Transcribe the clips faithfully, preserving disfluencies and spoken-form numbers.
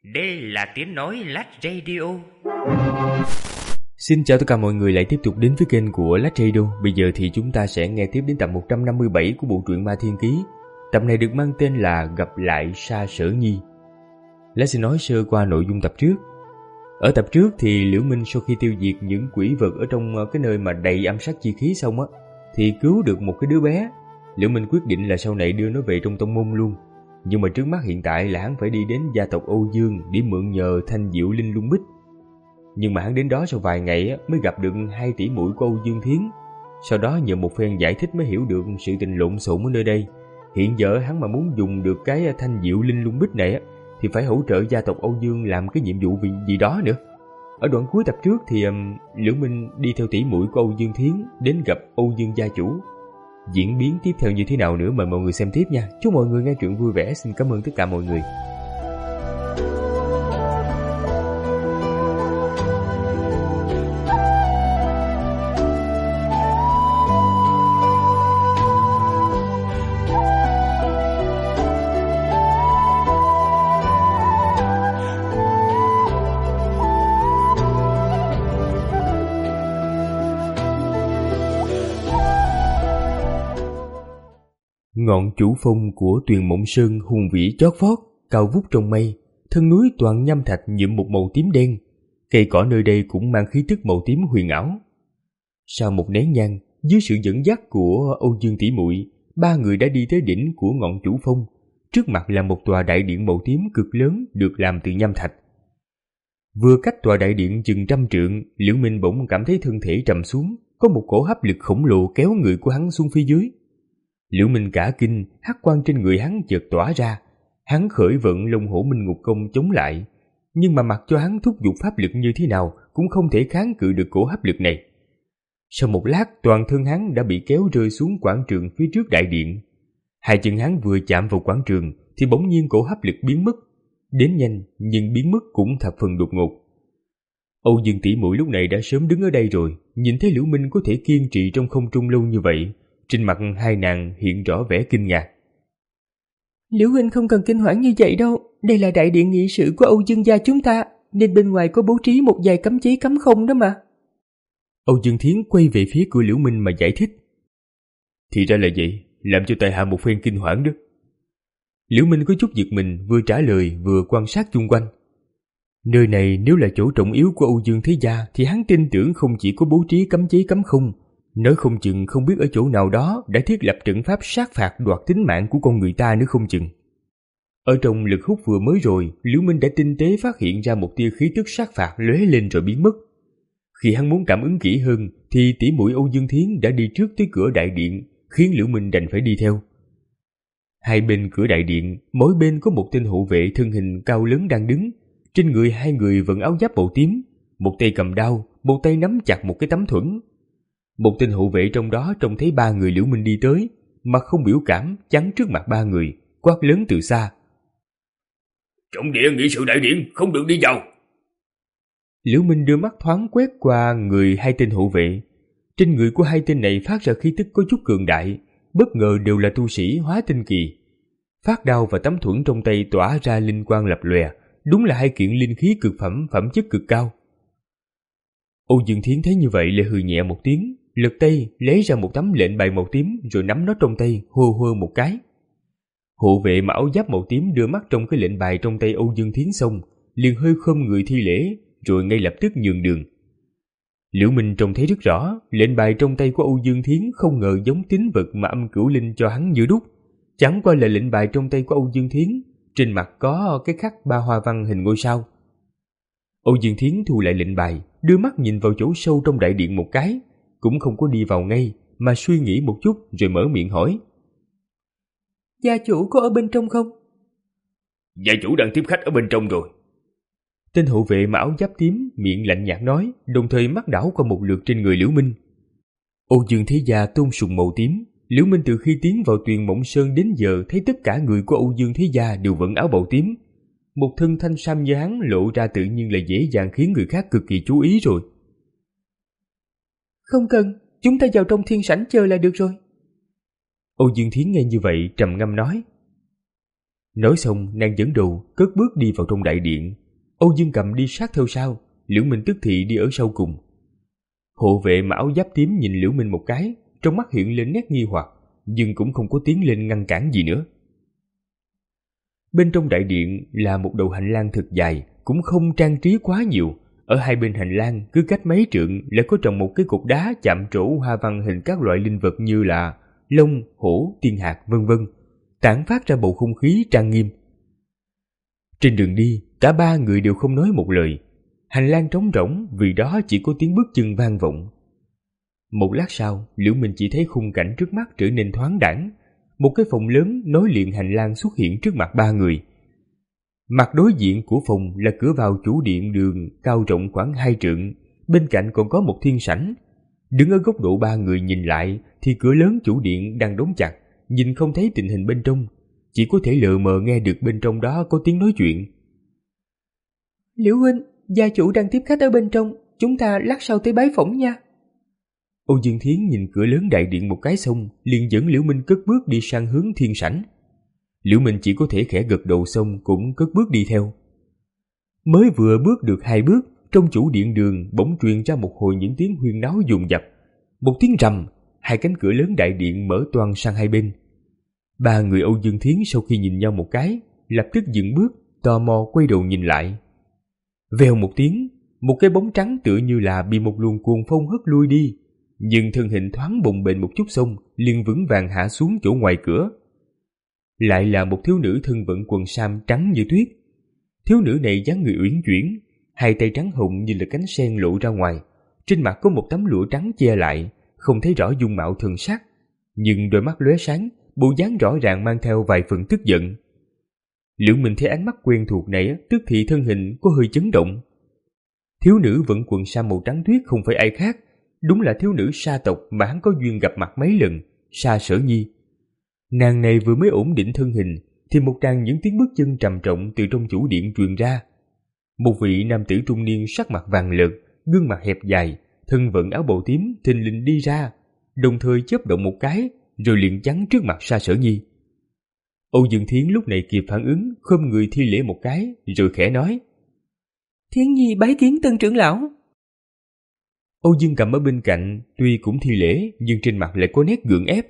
Đây là tiếng nói Lách Radio. Xin chào tất cả mọi người lại tiếp tục đến với kênh của Lách Radio. Bây giờ thì chúng ta sẽ nghe tiếp đến tập một trăm năm mươi bảy của bộ truyện Ma Thiên Ký. Tập này được mang tên là Gặp lại Sa Sở Nhi. Lách sẽ nói sơ qua nội dung tập trước. Ở tập trước thì Liễu Minh sau khi tiêu diệt những quỷ vật ở trong cái nơi mà đầy âm sát chi khí xong á, thì cứu được một cái đứa bé. Liễu Minh quyết định là sau này đưa nó về trong tông môn luôn. Nhưng mà trước mắt hiện tại là hắn phải đi đến gia tộc Âu Dương để mượn nhờ thanh diệu linh lung bích. Nhưng mà hắn đến đó sau vài ngày mới gặp được hai tỷ muội của Âu Dương Thiến. Sau đó nhờ một phen giải thích mới hiểu được sự tình lộn xộn ở nơi đây. Hiện giờ hắn mà muốn dùng được cái thanh diệu linh lung bích này thì phải hỗ trợ gia tộc Âu Dương làm cái nhiệm vụ gì đó nữa. Ở đoạn cuối tập trước thì um, Liễu Minh đi theo tỷ muội của Âu Dương Thiến đến gặp Âu Dương gia chủ. Diễn biến tiếp theo như thế nào nữa mời mọi người xem tiếp nha. Chúc mọi người nghe truyện vui vẻ. Xin cảm ơn tất cả mọi người. Ngọn chủ phong của Tuyền Mộng Sơn hùng vĩ chót vót, cao vút trong mây, thân núi toàn nham thạch nhuộm một màu tím đen, cây cỏ nơi đây cũng mang khí tức màu tím huyền ảo. Sau một nén nhang, dưới sự dẫn dắt của Âu Dương tỷ muội, ba người đã đi tới đỉnh của ngọn chủ phong. Trước mặt là một tòa đại điện màu tím cực lớn được làm từ nham thạch. Vừa cách tòa đại điện chừng trăm trượng, Liễu Minh bỗng cảm thấy thân thể trầm xuống, có một cổ hấp lực khổng lồ kéo người của hắn xuống phía dưới. Liễu Minh cả kinh, hắc quang trên người hắn chợt tỏa ra. Hắn khởi vận Long Hổ Minh Ngục Công chống lại, nhưng mà mặc cho hắn thúc giục pháp lực như thế nào cũng không thể kháng cự được cổ hấp lực này. Sau một lát, toàn thân hắn đã bị kéo rơi xuống quảng trường phía trước đại điện. Hai chân hắn vừa chạm vào quảng trường thì bỗng nhiên cổ hấp lực biến mất. Đến nhanh nhưng biến mất cũng thập phần đột ngột. Âu Dương tỷ muội lúc này đã sớm đứng ở đây rồi, nhìn thấy Liễu Minh có thể kiên trì trong không trung lâu như vậy. Trên mặt hai nàng hiện rõ vẻ kinh ngạc. Liễu huynh không cần kinh hoảng như vậy đâu. Đây là đại điện nghị sự của Âu Dương gia chúng ta, nên bên ngoài có bố trí một vài cấm chế cấm không đó mà. Âu Dương Thiến quay về phía của Liễu Minh mà giải thích. Thì ra là vậy, làm cho tại hạ một phen kinh hoảng đó. Liễu Minh có chút giật mình, vừa trả lời vừa quan sát chung quanh. Nơi này nếu là chỗ trọng yếu của Âu Dương thế gia thì hắn tin tưởng không chỉ có bố trí cấm chế cấm không, nói không chừng không biết ở chỗ nào đó đã thiết lập trận pháp sát phạt đoạt tính mạng của con người ta nữa không chừng. Ở trong lực hút vừa mới rồi, Liễu Minh đã tinh tế phát hiện ra một tia khí tức sát phạt lóe lên rồi biến mất. Khi hắn muốn cảm ứng kỹ hơn thì tỷ muội Âu Dương Thiến đã đi trước tới cửa đại điện, khiến Liễu Minh đành phải đi theo. Hai bên cửa đại điện, mỗi bên có một tên hộ vệ thân hình cao lớn đang đứng, trên người hai người vận áo giáp màu tím, một tay cầm đao, một tay nắm chặt một cái tấm thuẫn. Một tên hộ vệ trong đó trông thấy ba người Liễu Minh đi tới, mặt không biểu cảm, chắn trước mặt ba người, quát lớn từ xa. Trọng địa nghị sự đại điện, không được đi vào. Liễu Minh đưa mắt thoáng quét qua người hai tên hộ vệ. Trên người của hai tên này phát ra khí tức có chút cường đại, bất ngờ đều là tu sĩ hóa tinh kỳ. Phát đao và tấm thuẫn trong tay tỏa ra linh quang lập lòe, đúng là hai kiện linh khí cực phẩm, phẩm chất cực cao. Âu Dương Thiến thấy như vậy lại hừ nhẹ một tiếng, lật tay lấy ra một tấm lệnh bài màu tím rồi nắm nó trong tay, hô hô một cái. Hộ vệ mặc áo giáp màu tím đưa mắt trong cái lệnh bài trong tay Âu Dương Thiến xong, liền hơi khom người thi lễ, rồi ngay lập tức nhường đường. Liễu Minh trông thấy rất rõ, lệnh bài trong tay của Âu Dương Thiến không ngờ giống tín vật mà âm cửu linh cho hắn như đúc, chẳng qua là lệnh bài trong tay của Âu Dương Thiến, trên mặt có cái khắc ba hoa văn hình ngôi sao. Âu Dương Thiến thu lại lệnh bài, đưa mắt nhìn vào chỗ sâu trong đại điện một cái, cũng không có đi vào ngay mà suy nghĩ một chút rồi mở miệng hỏi. Gia chủ có ở bên trong không? Gia chủ đang tiếp khách ở bên trong rồi. Tên hộ vệ mặc áo giáp tím miệng lạnh nhạt nói, đồng thời mắt đảo qua một lượt trên người Liễu Minh. Âu Dương thế gia tôn sùng màu tím. Liễu Minh từ khi tiến vào Tuyền Mộng Sơn đến giờ thấy tất cả người của Âu Dương thế gia đều vận áo màu tím. Một thân thanh sam như hắn lộ ra tự nhiên là dễ dàng khiến người khác cực kỳ chú ý rồi. Không cần, chúng ta vào trong thiên sảnh chờ là được rồi. Âu Dương Thiến nghe như vậy trầm ngâm nói. Nói xong, nàng dẫn đầu cất bước đi vào trong đại điện. Âu Dương Cầm đi sát theo sau, Liễu Minh tức thì đi ở sau cùng. Hộ vệ mặc áo giáp tím nhìn Liễu Minh một cái, trong mắt hiện lên nét nghi hoặc, nhưng cũng không có tiến lên ngăn cản gì nữa. Bên trong đại điện là một đầu hành lang thật dài, cũng không trang trí quá nhiều. Ở hai bên hành lang cứ cách mấy trượng lại có trồng một cái cột đá chạm trổ hoa văn hình các loại linh vật như là long, hổ, tiên hạc vân vân, tản phát ra bầu không khí trang nghiêm. Trên đường đi, cả ba người đều không nói một lời. Hành lang trống rỗng, vì đó chỉ có tiếng bước chân vang vọng. Một lát sau, Liễu Minh chỉ thấy khung cảnh trước mắt trở nên thoáng đãng. Một cái phòng lớn nối liền hành lang xuất hiện trước mặt ba người. Mặt đối diện của phòng là cửa vào chủ điện đường cao rộng khoảng hai trượng, bên cạnh còn có một thiên sảnh. Đứng ở góc độ ba người nhìn lại thì cửa lớn chủ điện đang đóng chặt, nhìn không thấy tình hình bên trong, chỉ có thể lờ mờ nghe được bên trong đó có tiếng nói chuyện. Liễu huynh, gia chủ đang tiếp khách ở bên trong, chúng ta lát sau tới bái phỏng nha. Âu Dương Thiến nhìn cửa lớn đại điện một cái xong, liền dẫn Liễu Minh cất bước đi sang hướng thiên sảnh. Liễu Minh chỉ có thể khẽ gật đầu xong cũng cất bước đi theo. Mới vừa bước được hai bước, trong chủ điện đường bỗng truyền ra một hồi những tiếng huyên náo dồn dập. Một tiếng rầm, hai cánh cửa lớn đại điện mở toang sang hai bên. Ba người Âu Dương Thiến sau khi nhìn nhau một cái, lập tức dừng bước, tò mò quay đầu nhìn lại. Vèo một tiếng, một cái bóng trắng tựa như là bị một luồng cuồng phong hất lui đi, nhưng thân hình thoáng bồng bềnh một chút xong, liền vững vàng hạ xuống chỗ ngoài cửa. Lại là một thiếu nữ thân vận quần sam trắng như tuyết. Thiếu nữ này dáng người uyển chuyển, hai tay trắng hồng như là cánh sen lộ ra ngoài, trên mặt có một tấm lụa trắng che lại, không thấy rõ dung mạo thần sắc, nhưng đôi mắt lóe sáng, bộ dáng rõ ràng mang theo vài phần tức giận. Liễu Minh thấy ánh mắt quen thuộc này, tức thì thân hình có hơi chấn động. Thiếu nữ vận quần sam màu trắng tuyết không phải ai khác, đúng là thiếu nữ Sa tộc mà hắn có duyên gặp mặt mấy lần, Sa Sở Nhi. Nàng này vừa mới ổn định thân hình thì một tràng những tiếng bước chân trầm trọng từ trong chủ điện truyền ra. Một vị nam tử trung niên sắc mặt vàng lợt, gương mặt hẹp dài, thân vận áo bào tím thình lình đi ra, đồng thời chớp động một cái rồi liền chắn trước mặt Sa Sở Nhi. Âu Dương Thiến lúc này kịp phản ứng, khom người thi lễ một cái rồi khẽ nói: Thiến Nhi bái kiến tân trưởng lão. Âu Dương Cầm ở bên cạnh tuy cũng thi lễ nhưng trên mặt lại có nét gượng ép.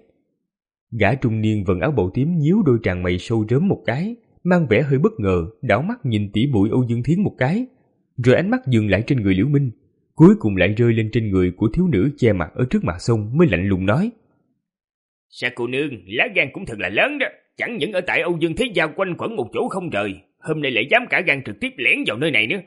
Gã trung niên vận áo bào tím nhíu đôi tràng mày sâu rớm một cái, mang vẻ hơi bất ngờ, đảo mắt nhìn tỉ muội Âu Dương Thiến một cái, rồi ánh mắt dừng lại trên người Liễu Minh, cuối cùng lại rơi lên trên người của thiếu nữ che mặt ở trước mặt xong mới lạnh lùng nói: Sa cô nương, lá gan cũng thật là lớn đó, chẳng những ở tại Âu Dương Thế Gia quanh quẩn một chỗ không rời, hôm nay lại dám cả gan trực tiếp lẻn vào nơi này nữa.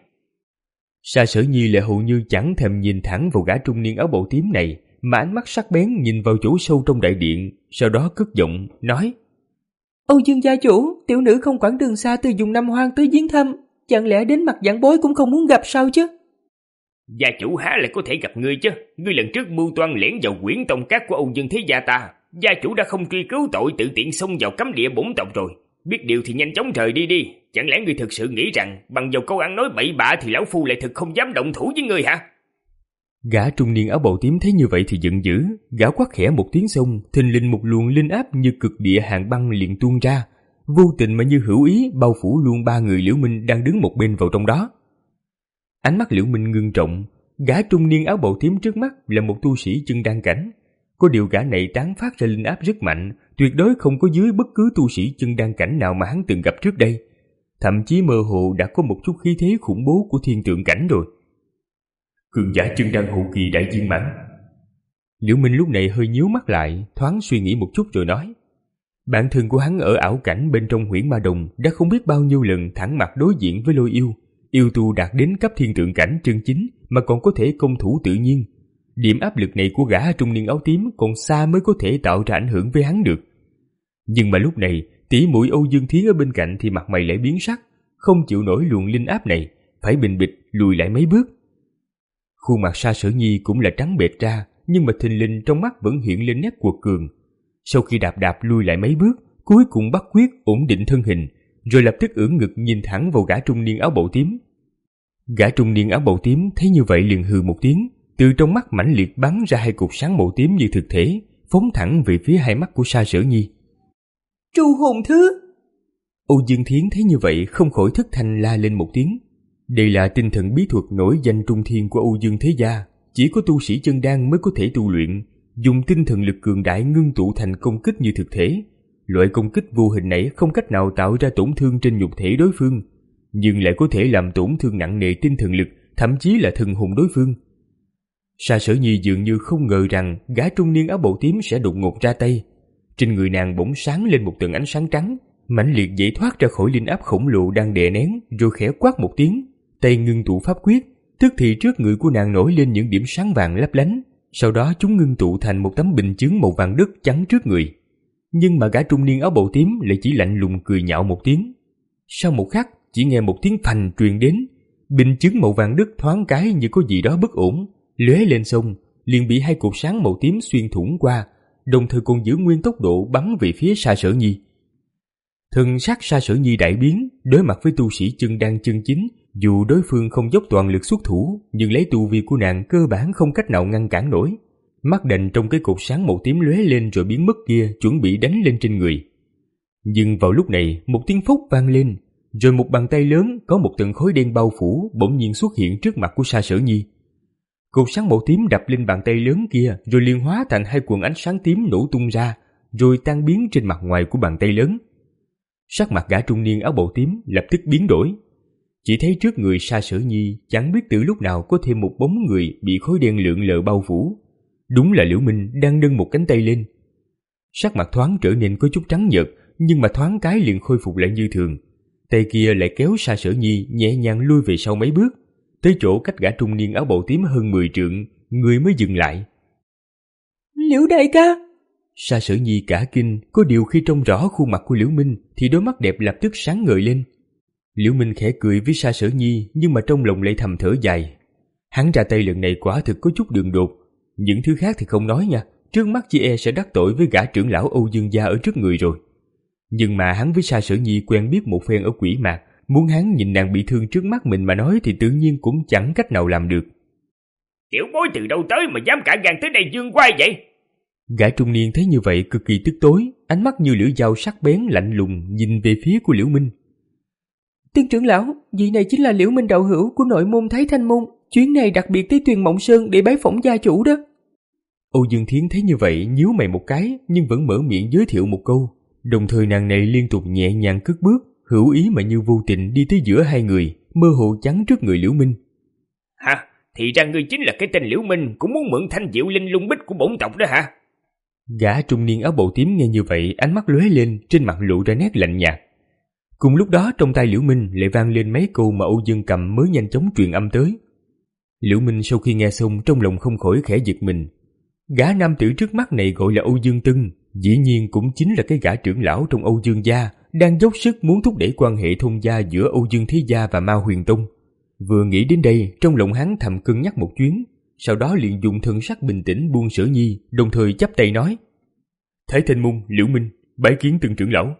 Sa Sở Nhi lại hầu như chẳng thèm nhìn thẳng vào gã trung niên áo bào tím này, mà ánh mắt sắc bén nhìn vào chỗ sâu trong đại điện, sau đó cất giọng nói: Âu Dương gia chủ, tiểu nữ không quản đường xa từ vùng Nam Hoang tới viếng thăm, chẳng lẽ đến mặt giảng bối cũng không muốn gặp sao chứ? Gia chủ há lại có thể gặp ngươi chứ? Ngươi lần trước mưu toan lẻn vào Quyển Tông Các của Âu Dương Thế Gia ta, gia chủ đã không truy cứu tội tự tiện xông vào cấm địa bổn tộc rồi. Biết điều thì nhanh chóng rời đi đi. Chẳng lẽ ngươi thực sự nghĩ rằng bằng vào câu ăn nói bậy bạ thì lão phu lại thực không dám động thủ với ngươi hả? Gã trung niên áo bào tím thấy như vậy thì giận dữ, gã quát khẽ một tiếng xong, thình lình một luồng linh áp như cực địa hàn băng liền tuôn ra, vô tình mà như hữu ý bao phủ luôn ba người Liễu Minh đang đứng một bên vào trong đó. Ánh mắt Liễu Minh ngưng trọng, gã trung niên áo bào tím trước mắt là một tu sĩ chân đan cảnh, có điều gã này tán phát ra linh áp rất mạnh, tuyệt đối không có dưới bất cứ tu sĩ chân đan cảnh nào mà hắn từng gặp trước đây, thậm chí mơ hồ đã có một chút khí thế khủng bố của thiên tượng cảnh rồi. Cường giả chân đan hậu kỳ đại viên mãn. Liễu Minh lúc này hơi nhíu mắt lại, thoáng suy nghĩ một chút rồi nói: bản thân của hắn ở ảo cảnh bên trong Huyễn Ma Đồng đã không biết bao nhiêu lần thẳng mặt đối diện với Lôi Yêu, yêu tu đạt đến cấp thiên tượng cảnh chân chính mà còn có thể công thủ tự nhiên. Điểm áp lực này của gã trung niên áo tím còn xa mới có thể tạo ra ảnh hưởng với hắn được. Nhưng mà lúc này tỷ muội Âu Dương Thiến ở bên cạnh thì mặt mày lại biến sắc, không chịu nổi luồng linh áp này, phải bình bịch lùi lại mấy bước. Khuôn mặt Sa Sở Nhi cũng là trắng bệch ra, nhưng mà thình lình trong mắt vẫn hiện lên nét cuột cường. Sau khi đạp đạp lùi lại mấy bước, cuối cùng bắt quyết ổn định thân hình, rồi lập tức ưỡn ngực nhìn thẳng vào gã trung niên áo bào tím. Gã trung niên áo bào tím thấy như vậy liền hừ một tiếng, từ trong mắt mãnh liệt bắn ra hai cột sáng màu tím như thực thể, phóng thẳng về phía hai mắt của Sa Sở Nhi. Tru hồn thứ! Âu Dương Thiến thấy như vậy không khỏi thất thanh la lên một tiếng. Đây là tinh thần bí thuật nổi danh trung thiên của Âu Dương thế gia, chỉ có tu sĩ chân đan mới có thể tu luyện, dùng tinh thần lực cường đại ngưng tụ thành công kích như thực thể. Loại công kích vô hình này không cách nào tạo ra tổn thương trên nhục thể đối phương, nhưng lại có thể làm tổn thương nặng nề tinh thần lực, thậm chí là thần hồn đối phương. Sa Sở Nhi dường như không ngờ rằng gã trung niên áo bào tím sẽ đột ngột ra tay. Trên người nàng bỗng sáng lên một tầng ánh sáng trắng, mãnh liệt giải thoát ra khỏi linh áp khổng lồ đang đè nén, rồi khẽ quát một tiếng, tay ngưng tụ pháp quyết, tức thì trước người của nàng nổi lên những điểm sáng vàng lấp lánh, sau đó chúng ngưng tụ thành một tấm bình chướng màu vàng đất chắn trước người. Nhưng mà gã trung niên áo bào tím lại chỉ lạnh lùng cười nhạo một tiếng. Sau một khắc, chỉ nghe một tiếng phành truyền đến, bình chướng màu vàng đất thoáng cái như có gì đó bất ổn, lóe lên xong, liền bị hai cột sáng màu tím xuyên thủng qua, đồng thời còn giữ nguyên tốc độ bắn về phía Sa Sở Nhi. Thần sắc Sa Sở Nhi đại biến, đối mặt với tu sĩ chân đan chân chính, dù đối phương không dốc toàn lực xuất thủ, nhưng lấy tu vi của nàng cơ bản không cách nào ngăn cản nổi. Mắt đành trong cái cột sáng màu tím lóe lên rồi biến mất kia, chuẩn bị đánh lên trên người. Nhưng vào lúc này, một tiếng phốc vang lên, rồi một bàn tay lớn có một tầng khói đen bao phủ bỗng nhiên xuất hiện trước mặt của Sa Sở Nhi. Cột sáng màu tím đập lên bàn tay lớn kia, rồi liền hóa thành hai quầng ánh sáng tím nổ tung ra, rồi tan biến trên mặt ngoài của bàn tay lớn. Sắc mặt gã trung niên áo bào tím lập tức biến đổi. Chỉ thấy trước người Sa Sở Nhi chẳng biết từ lúc nào có thêm một bóng người bị khói đen lượn lờ bao phủ. Đúng là Liễu Minh đang nâng một cánh tay lên. Sắc mặt thoáng trở nên có chút trắng nhợt, nhưng mà thoáng cái liền khôi phục lại như thường. Tay kia lại kéo Sa Sở Nhi nhẹ nhàng lui về sau mấy bước, tới chỗ cách gã trung niên áo bào tím hơn mười trượng, người mới dừng lại. Liễu đại ca! Sa Sở Nhi cả kinh, có điều khi trông rõ khuôn mặt của Liễu Minh thì đôi mắt đẹp lập tức sáng ngời lên. Liễu Minh khẽ cười với Sa Sở Nhi, nhưng mà trong lòng lại thầm thở dài. Hắn ra tay lần này quả thực có chút đường đột. Những thứ khác thì không nói nha, trước mắt chị e sẽ đắc tội với gã trưởng lão Âu Dương gia ở trước người rồi. Nhưng mà hắn với Sa Sở Nhi quen biết một phen ở Quỷ Mạc, muốn hắn nhìn nàng bị thương trước mắt mình mà nói thì tự nhiên cũng chẳng cách nào làm được. Tiểu bối từ đâu tới mà dám cả gan tới đây dương quay vậy? Gã trung niên thấy như vậy cực kỳ tức tối, ánh mắt như lưỡi dao sắc bén lạnh lùng nhìn về phía của Liễu Minh. Tiên trưởng lão, vị này chính là Liễu Minh đạo hữu của nội môn Thái Thanh môn, chuyến này đặc biệt tới Tuyền Mộng Sơn để bái phỏng gia chủ đó. Âu Dương Thiến thấy như vậy nhíu mày một cái, nhưng vẫn mở miệng giới thiệu một câu, đồng thời nàng này liên tục nhẹ nhàng cất bước, hữu ý mà như vô tình đi tới giữa hai người, mơ hồ chắn trước người Liễu Minh. Hả? Thì ra ngươi chính là cái tên Liễu Minh cũng muốn mượn thanh diệu linh lung bích của bổn tộc đó hả? Gã trung niên áo bào tím nghe như vậy, ánh mắt lóe lên, trên mặt lộ ra nét lạnh nhạt. Cùng lúc đó trong tay Liễu Minh lại vang lên mấy câu mà Âu Dương Cầm mới nhanh chóng truyền âm tới. Liễu Minh sau khi nghe xong trong lòng không khỏi khẽ giật mình. Gã nam tử trước mắt này gọi là Âu Dương Tưng, dĩ nhiên cũng chính là cái gã trưởng lão trong Âu Dương gia, đang dốc sức muốn thúc đẩy quan hệ thông gia giữa Âu Dương Thế gia và Ma Huyền Tông. Vừa nghĩ đến đây, trong lòng hắn thầm cân nhắc một chuyến, sau đó liền dùng thần sắc bình tĩnh buông Sở Nhi, đồng thời chắp tay nói: Thái Thanh môn Liễu Minh, bái kiến Từng trưởng lão.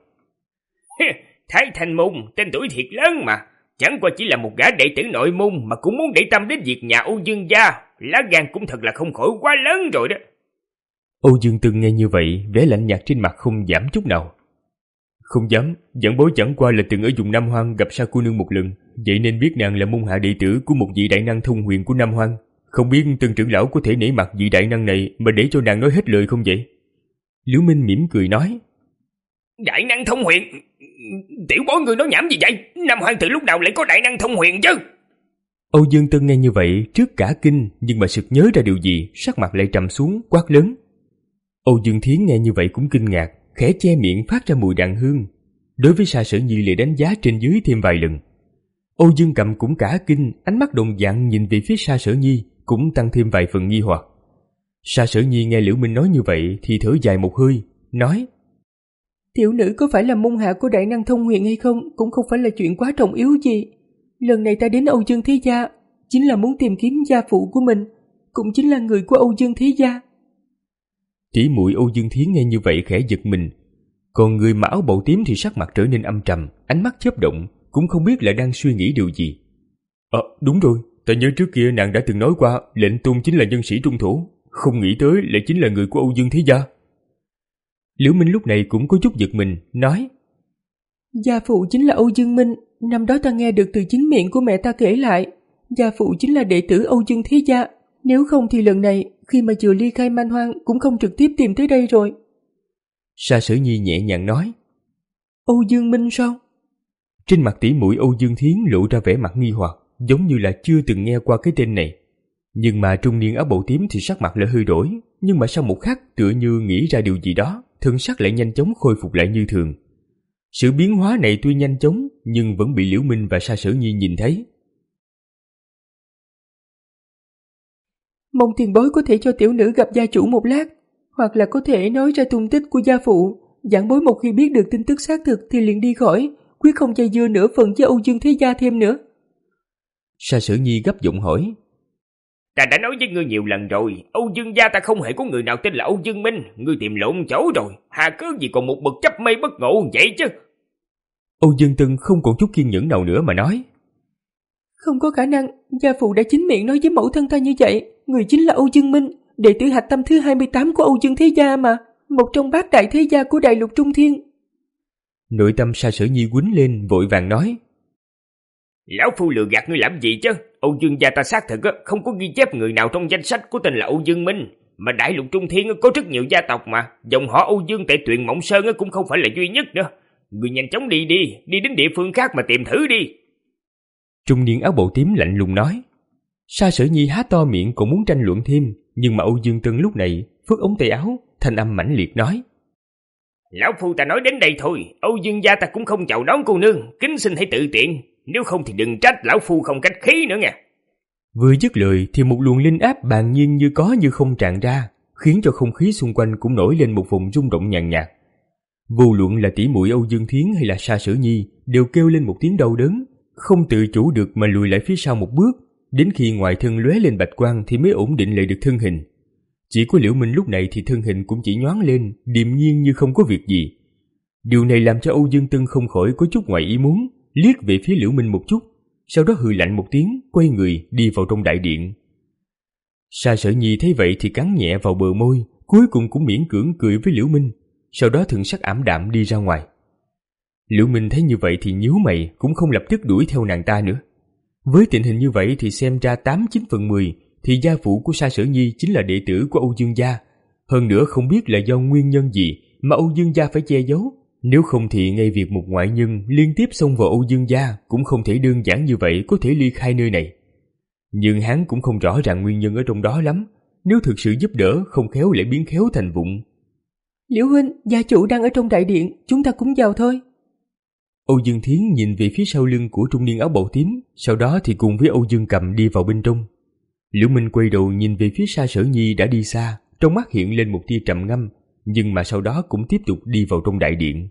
Thái Thanh môn tên tuổi thiệt lớn mà, chẳng qua chỉ là một gã đệ tử nội môn mà cũng muốn để tâm đến việc nhà Âu Dương gia, lá gan cũng thật là không khỏi quá lớn rồi đó. Âu Dương Tưng nghe như vậy, vẻ lạnh nhạt trên mặt không giảm chút nào. Không dám, giảng bối chẳng qua là từng ở vùng Nam Hoang gặp Sa cô nương một lần, vậy nên biết nàng là môn hạ đệ tử của một vị đại năng thông huyền của Nam Hoang. Không biết Từng trưởng lão có thể nể mặt vị đại năng này mà để cho nàng nói hết lời không vậy? Liễu Minh mỉm cười nói: Đại năng thông huyền? Tiểu bối người nói nhảm gì vậy? Nam Hoang từ lúc nào lại có đại năng thông huyền chứ? Âu Dương Tưng nghe như vậy trước cả kinh, nhưng mà sực nhớ ra điều gì, sắc mặt lại trầm xuống quát lớn. Âu Dương Thiến nghe như vậy cũng kinh ngạc, khẽ che miệng phát ra mùi đàn hương. Đối với Sa Sở Nhi lại đánh giá trên dưới thêm vài lần. Âu Dương Cầm cũng cả kinh, ánh mắt đồng dạng nhìn về phía Sa Sở Nhi, cũng tăng thêm vài phần nghi hoặc. Sa Sở Nhi nghe Liễu Minh nói như vậy thì thở dài một hơi, nói: Tiểu nữ có phải là môn hạ của đại năng thông huyền hay không cũng không phải là chuyện quá trọng yếu gì. Lần này ta đến Âu Dương Thế gia chính là muốn tìm kiếm gia phụ của mình, cũng chính là người của Âu Dương Thế gia. Tỷ muội Âu Dương Thiến nghe như vậy khẽ giật mình, còn người mặc áo bào tím thì sắc mặt trở nên âm trầm, ánh mắt chớp động, cũng không biết là đang suy nghĩ điều gì. Ờ, à, đúng rồi, ta nhớ trước kia nàng đã từng nói qua lệnh tôn chính là nhân sĩ trung thổ, không nghĩ tới lại chính là người của Âu Dương Thế gia. Liễu Minh lúc này cũng có chút giật mình, nói: Gia phụ chính là Âu Dương Minh, năm đó ta nghe được từ chính miệng của mẹ ta kể lại. Gia phụ chính là đệ tử Âu Dương Thế Gia, nếu không thì lần này khi mà vừa ly khai Man Hoang cũng không trực tiếp tìm tới đây rồi. Sa Sở Nhi nhẹ nhàng nói. Âu Dương Minh sao? Trên mặt tỷ muội Âu Dương Thiến lộ ra vẻ mặt nghi hoặc, giống như là chưa từng nghe qua cái tên này. Nhưng mà trung niên áo bào tím thì sắc mặt lại hơi đổi, nhưng mà sau một khắc tựa như nghĩ ra điều gì đó, thân sắc lại nhanh chóng khôi phục lại như thường. Sự biến hóa này tuy nhanh chóng nhưng vẫn bị Liễu Minh và Sa Sở Nhi nhìn thấy. Mong tiền bối có thể cho tiểu nữ gặp gia chủ một lát, hoặc là có thể nói ra tung tích của gia phụ. Giảng bối một khi biết được tin tức xác thực thì liền đi khỏi, quyết không dây dưa nửa phần với Âu Dương Thế Gia thêm nữa. Sa Sở Nhi gấp giọng hỏi. Ta đã nói với ngươi nhiều lần rồi, Âu Dương gia ta không hề có người nào tên là Âu Dương Minh, ngươi tìm lộn chỗ rồi, hà cớ gì còn một bậc chấp mây bất ngộ vậy chứ. Âu Dương Tân không còn chút kiên nhẫn nào nữa mà nói. Không có khả năng, gia phụ đã chính miệng nói với mẫu thân ta như vậy, người chính là Âu Dương Minh, đệ tử hạch tâm thứ hai mươi tám của Âu Dương Thế Gia mà, một trong bát đại thế gia của đại lục Trung Thiên. Nội tâm Sa Sở Nhi quýnh lên vội vàng nói. Lão phu lừa gạt ngươi làm gì chứ? Âu Dương gia ta xác thực không có ghi chép người nào trong danh sách có tên là Âu Dương Minh, mà đại lục Trung Thiên có rất nhiều gia tộc mà, dòng họ Âu Dương tại Tuyền Mộng Sơn cũng không phải là duy nhất nữa. Ngươi nhanh chóng đi đi, đi đến địa phương khác mà tìm thử đi. Trung niên áo bào tím lạnh lùng nói. Sa Sở Nhi há to miệng còn muốn tranh luận thêm, nhưng mà Âu Dương Tân lúc này phất ống tay áo, thanh âm mãnh liệt nói. Lão phu ta nói đến đây thôi, Âu Dương gia ta cũng không chào đón cô nương, kính xin hãy tự tiện, nếu không thì đừng trách lão phu không cách khí nữa nha. Vừa dứt lời thì một luồng linh áp bàng nhiên như có như không tràn ra, khiến cho không khí xung quanh cũng nổi lên một vùng rung động nhàn nhạt. Vô luận là tỷ muội Âu Dương Thiến hay là Sa Sở Nhi đều kêu lên một tiếng đau đớn, không tự chủ được mà lùi lại phía sau một bước, đến khi ngoài thân lóe lên bạch quang thì mới ổn định lại được thân hình. Chỉ có Liễu Minh lúc này thì thân hình cũng chỉ nhoáng lên, điềm nhiên như không có việc gì. Điều này làm cho Âu Dương Tân không khỏi có chút ngoài ý muốn, liếc về phía Liễu Minh một chút, sau đó hừ lạnh một tiếng, quay người đi vào trong đại điện. Sa Sở Nhi thấy vậy thì cắn nhẹ vào bờ môi, cuối cùng cũng miễn cưỡng cười với Liễu Minh, sau đó thần sắc ảm đạm đi ra ngoài. Liễu Minh thấy như vậy thì nhíu mày, cũng không lập tức đuổi theo nàng ta nữa. Với tình hình như vậy thì xem ra tám chín phần mười thì gia phụ của Sa Sở Nhi chính là đệ tử của Âu Dương gia. Hơn nữa không biết là do nguyên nhân gì mà Âu Dương gia phải che giấu. Nếu không thì ngay việc một ngoại nhân liên tiếp xông vào Âu Dương gia cũng không thể đơn giản như vậy có thể ly khai nơi này. Nhưng hắn cũng không rõ ràng nguyên nhân ở trong đó lắm. Nếu thực sự giúp đỡ không khéo lại biến khéo thành vụng. Liễu huynh, gia chủ đang ở trong đại điện, chúng ta cũng vào thôi. Âu Dương Thiến nhìn về phía sau lưng của trung niên áo bào tím, sau đó thì cùng với Âu Dương Cầm đi vào bên trong. Liễu Minh quay đầu nhìn về phía Sa Sở Nhi đã đi xa, trong mắt hiện lên một tia trầm ngâm, nhưng mà sau đó cũng tiếp tục đi vào trong đại điện.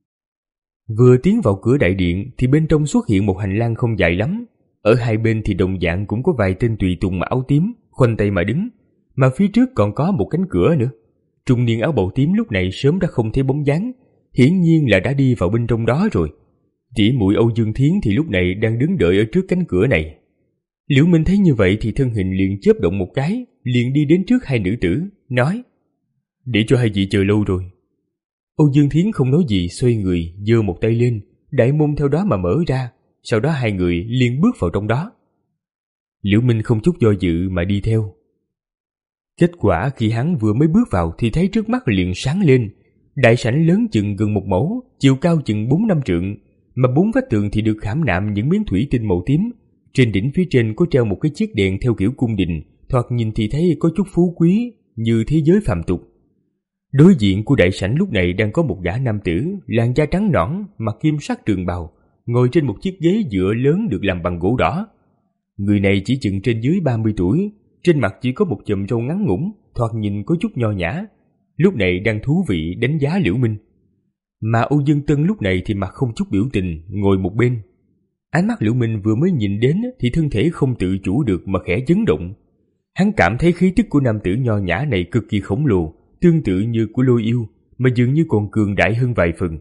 Vừa tiến vào cửa đại điện thì bên trong xuất hiện một hành lang không dài lắm, ở hai bên thì đồng dạng cũng có vài tên tùy tùng mặc áo tím khoanh tay mà đứng, mà phía trước còn có một cánh cửa nữa. Trung niên áo bào tím lúc này sớm đã không thấy bóng dáng, hiển nhiên là đã đi vào bên trong đó rồi. Tỷ muội Âu Dương Thiến thì lúc này đang đứng đợi ở trước cánh cửa này. Liễu Minh thấy như vậy thì thân hình liền chớp động một cái, liền đi đến trước hai nữ tử, nói: "Để cho hai vị chờ lâu rồi." Âu Dương Thiến không nói gì, xoay người, giơ một tay lên, đại môn theo đó mà mở ra, sau đó hai người liền bước vào trong đó. Liễu Minh không chút do dự mà đi theo. Kết quả khi hắn vừa mới bước vào thì thấy trước mắt liền sáng lên, đại sảnh lớn chừng gần một mẫu, chiều cao chừng bốn năm trượng, mà bốn vách tường thì được khảm nạm những miếng thủy tinh màu tím. Trên đỉnh phía trên có treo một cái chiếc đèn theo kiểu cung đình, thoạt nhìn thì thấy có chút phú quý như thế giới phàm tục. Đối diện của đại sảnh lúc này đang có một gã nam tử, làn da trắng nõn, mặc kim sắc trường bào, ngồi trên một chiếc ghế dựa lớn được làm bằng gỗ đỏ. Người này chỉ chừng trên dưới ba mươi tuổi, trên mặt chỉ có một chùm râu ngắn ngủn, thoạt nhìn có chút nho nhã. Lúc này đang thú vị đánh giá Liễu Minh. Mà Âu Dương Tân lúc này thì mặt không chút biểu tình, ngồi một bên. Ánh mắt Liễu Minh vừa mới nhìn đến thì thân thể không tự chủ được mà khẽ chấn động. Hắn cảm thấy khí tức của nam tử nho nhã này cực kỳ khổng lồ, tương tự như của Lôi Yêu, mà dường như còn cường đại hơn vài phần.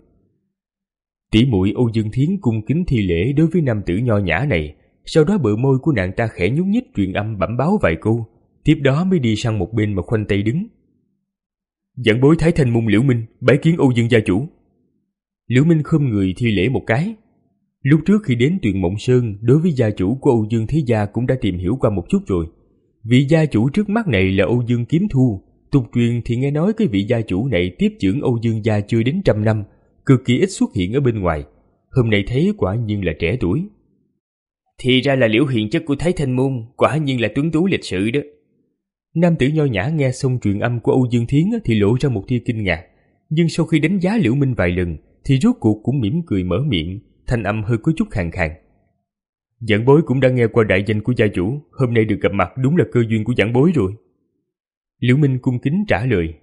Tỷ muội Âu Dương Thiến cung kính thi lễ đối với nam tử nho nhã này, sau đó bờ môi của nàng ta khẽ nhúc nhích truyền âm bẩm báo vài câu, tiếp đó mới đi sang một bên mà khoanh tay đứng. "Giảng bối Thái Thanh Môn Liễu Minh bái kiến Âu Dương gia chủ." Liễu Minh khom người thi lễ một cái. Lúc trước khi đến Tuyền Mộng Sơn, đối với gia chủ của Âu Dương Thế Gia cũng đã tìm hiểu qua một chút rồi. Vị gia chủ trước mắt này là Âu Dương Kiếm Thu. Tục truyền thì nghe nói cái vị gia chủ này tiếp trưởng Âu Dương gia chưa đến trăm năm, cực kỳ ít xuất hiện ở bên ngoài. Hôm nay thấy quả nhiên là trẻ tuổi. Thì ra là Liễu hiền chất của Thái Thanh Môn, quả nhiên là tuấn tú lịch sự đó. Nam tử nho nhã nghe xong truyền âm của Âu Dương Thiến thì lộ ra một tia kinh ngạc, nhưng sau khi đánh giá Liễu Minh vài lần thì rốt cuộc cũng mỉm cười mở miệng, thanh âm hơi có chút khàn khàn. Giảng bối cũng đã nghe qua đại danh của gia chủ, hôm nay được gặp mặt đúng là cơ duyên của giảng bối rồi. Liễu Minh cung kính trả lời.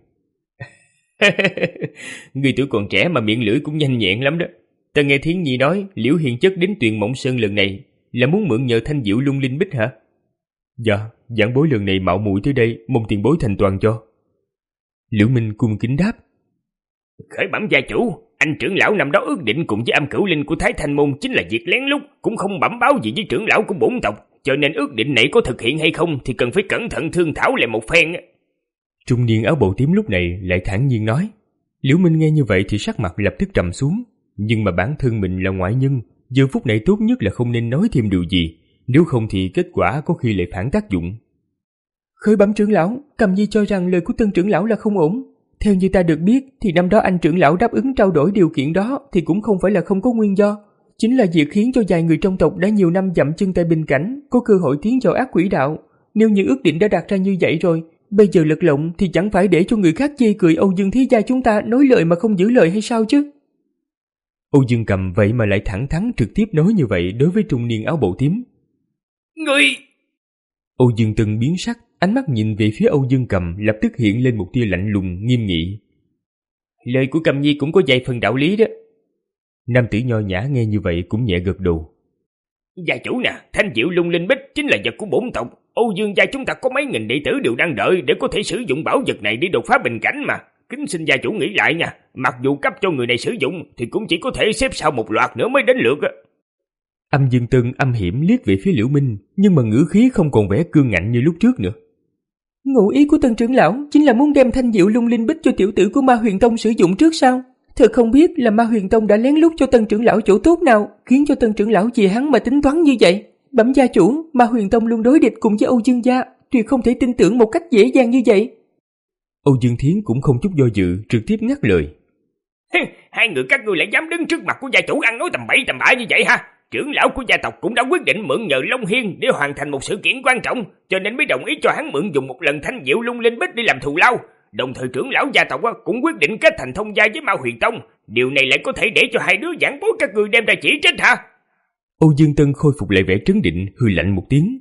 Người tuổi còn trẻ mà miệng lưỡi cũng nhanh nhẹn lắm đó. Ta nghe Thiến Nhi nói Liễu hiền chất đến Tuyền Mộng Sơn lần này là muốn mượn nhờ thanh diệu lung linh bích hả? Dạ, giảng bối lần này mạo muội tới đây, mong tiền bối thành toàn cho. Liễu Minh cung kính đáp. Khởi bẩm gia chủ, anh trưởng lão năm đó ước định cùng với âm cửu linh của Thái Thanh Môn chính là việc lén lút, cũng không bẩm báo gì với trưởng lão của bổn tộc, cho nên ước định này có thực hiện hay không thì cần phải cẩn thận thương thảo lại một phen. Trung niên áo bào tím lúc này lại thản nhiên nói. Liễu Minh nghe như vậy thì sắc mặt lập tức trầm xuống, nhưng mà bản thân mình là ngoại nhân, giờ phút này tốt nhất là không nên nói thêm điều gì, nếu không thì kết quả có khi lại phản tác dụng. Khởi bẩm trưởng lão, Cầm Nhi cho rằng lời của Tân trưởng lão là không ổn. Theo như ta được biết thì năm đó anh trưởng lão đáp ứng trao đổi điều kiện đó thì cũng không phải là không có nguyên do. Chính là việc khiến cho vài người trong tộc đã nhiều năm dậm chân tại bình cảnh có cơ hội tiến vào ác quỷ đạo. Nếu như ước định đã đặt ra như vậy rồi, bây giờ lật lọng thì chẳng phải để cho người khác chê cười Âu Dương Thế Gia chúng ta nói lời mà không giữ lời hay sao chứ? Âu Dương Cầm vậy mà lại thẳng thắn trực tiếp nói như vậy đối với trung niên áo bào tím. Ngươi! Âu Dương Tân biến sắc, ánh mắt nhìn về phía Âu Dương Cầm lập tức hiện lên một tia lạnh lùng nghiêm nghị. Lời của Cầm Nhi cũng có vài phần đạo lý đó. Nam tử nho nhã nghe như vậy cũng nhẹ gật đầu. Gia chủ nè, thanh diệu lung linh bích chính là vật của bổn tộc. Âu Dương gia chúng ta có mấy nghìn đệ tử đều đang đợi để có thể sử dụng bảo vật này để đột phá bình cảnh mà. Kính xin gia chủ nghĩ lại nha, mặc dù cấp cho người này sử dụng thì cũng chỉ có thể xếp sau một loạt nữa mới đến lượt á. Âm Dương Tân âm hiểm liếc về phía Liễu Minh, nhưng mà ngữ khí không còn vẻ cương ngạnh như lúc trước nữa. Ngụ ý của Tân trưởng lão chính là muốn đem thanh diệu lung linh bích cho tiểu tử của Ma Huyền Tông sử dụng trước sao? Thật không biết là Ma Huyền Tông đã lén lút cho Tân trưởng lão chỗ tốt nào, khiến cho Tân trưởng lão vì hắn mà tính toán như vậy. Bẩm gia chủ, Ma Huyền Tông luôn đối địch cùng với Âu Dương gia, tuyệt không thể tin tưởng một cách dễ dàng như vậy. Âu Dương Thiến cũng không chút do dự, trực tiếp ngắt lời. Hai người các ngươi lại dám đứng trước mặt của gia chủ ăn nói tầm bậy tầm bạ như vậy ha? Trưởng lão của gia tộc cũng đã quyết định mượn nhờ Long Hiên để hoàn thành một sự kiện quan trọng, cho nên mới đồng ý cho hắn mượn dùng một lần thanh diệu lung linh bích để làm thù lao. Đồng thời trưởng lão gia tộc cũng quyết định kết thành thông gia với Ma Huyền Tông. Điều này lại có thể để cho hai đứa giảng bối các ngươi đem ra chỉ trích hả? Âu Dương Tân khôi phục lại vẻ trấn định, hừ lạnh một tiếng.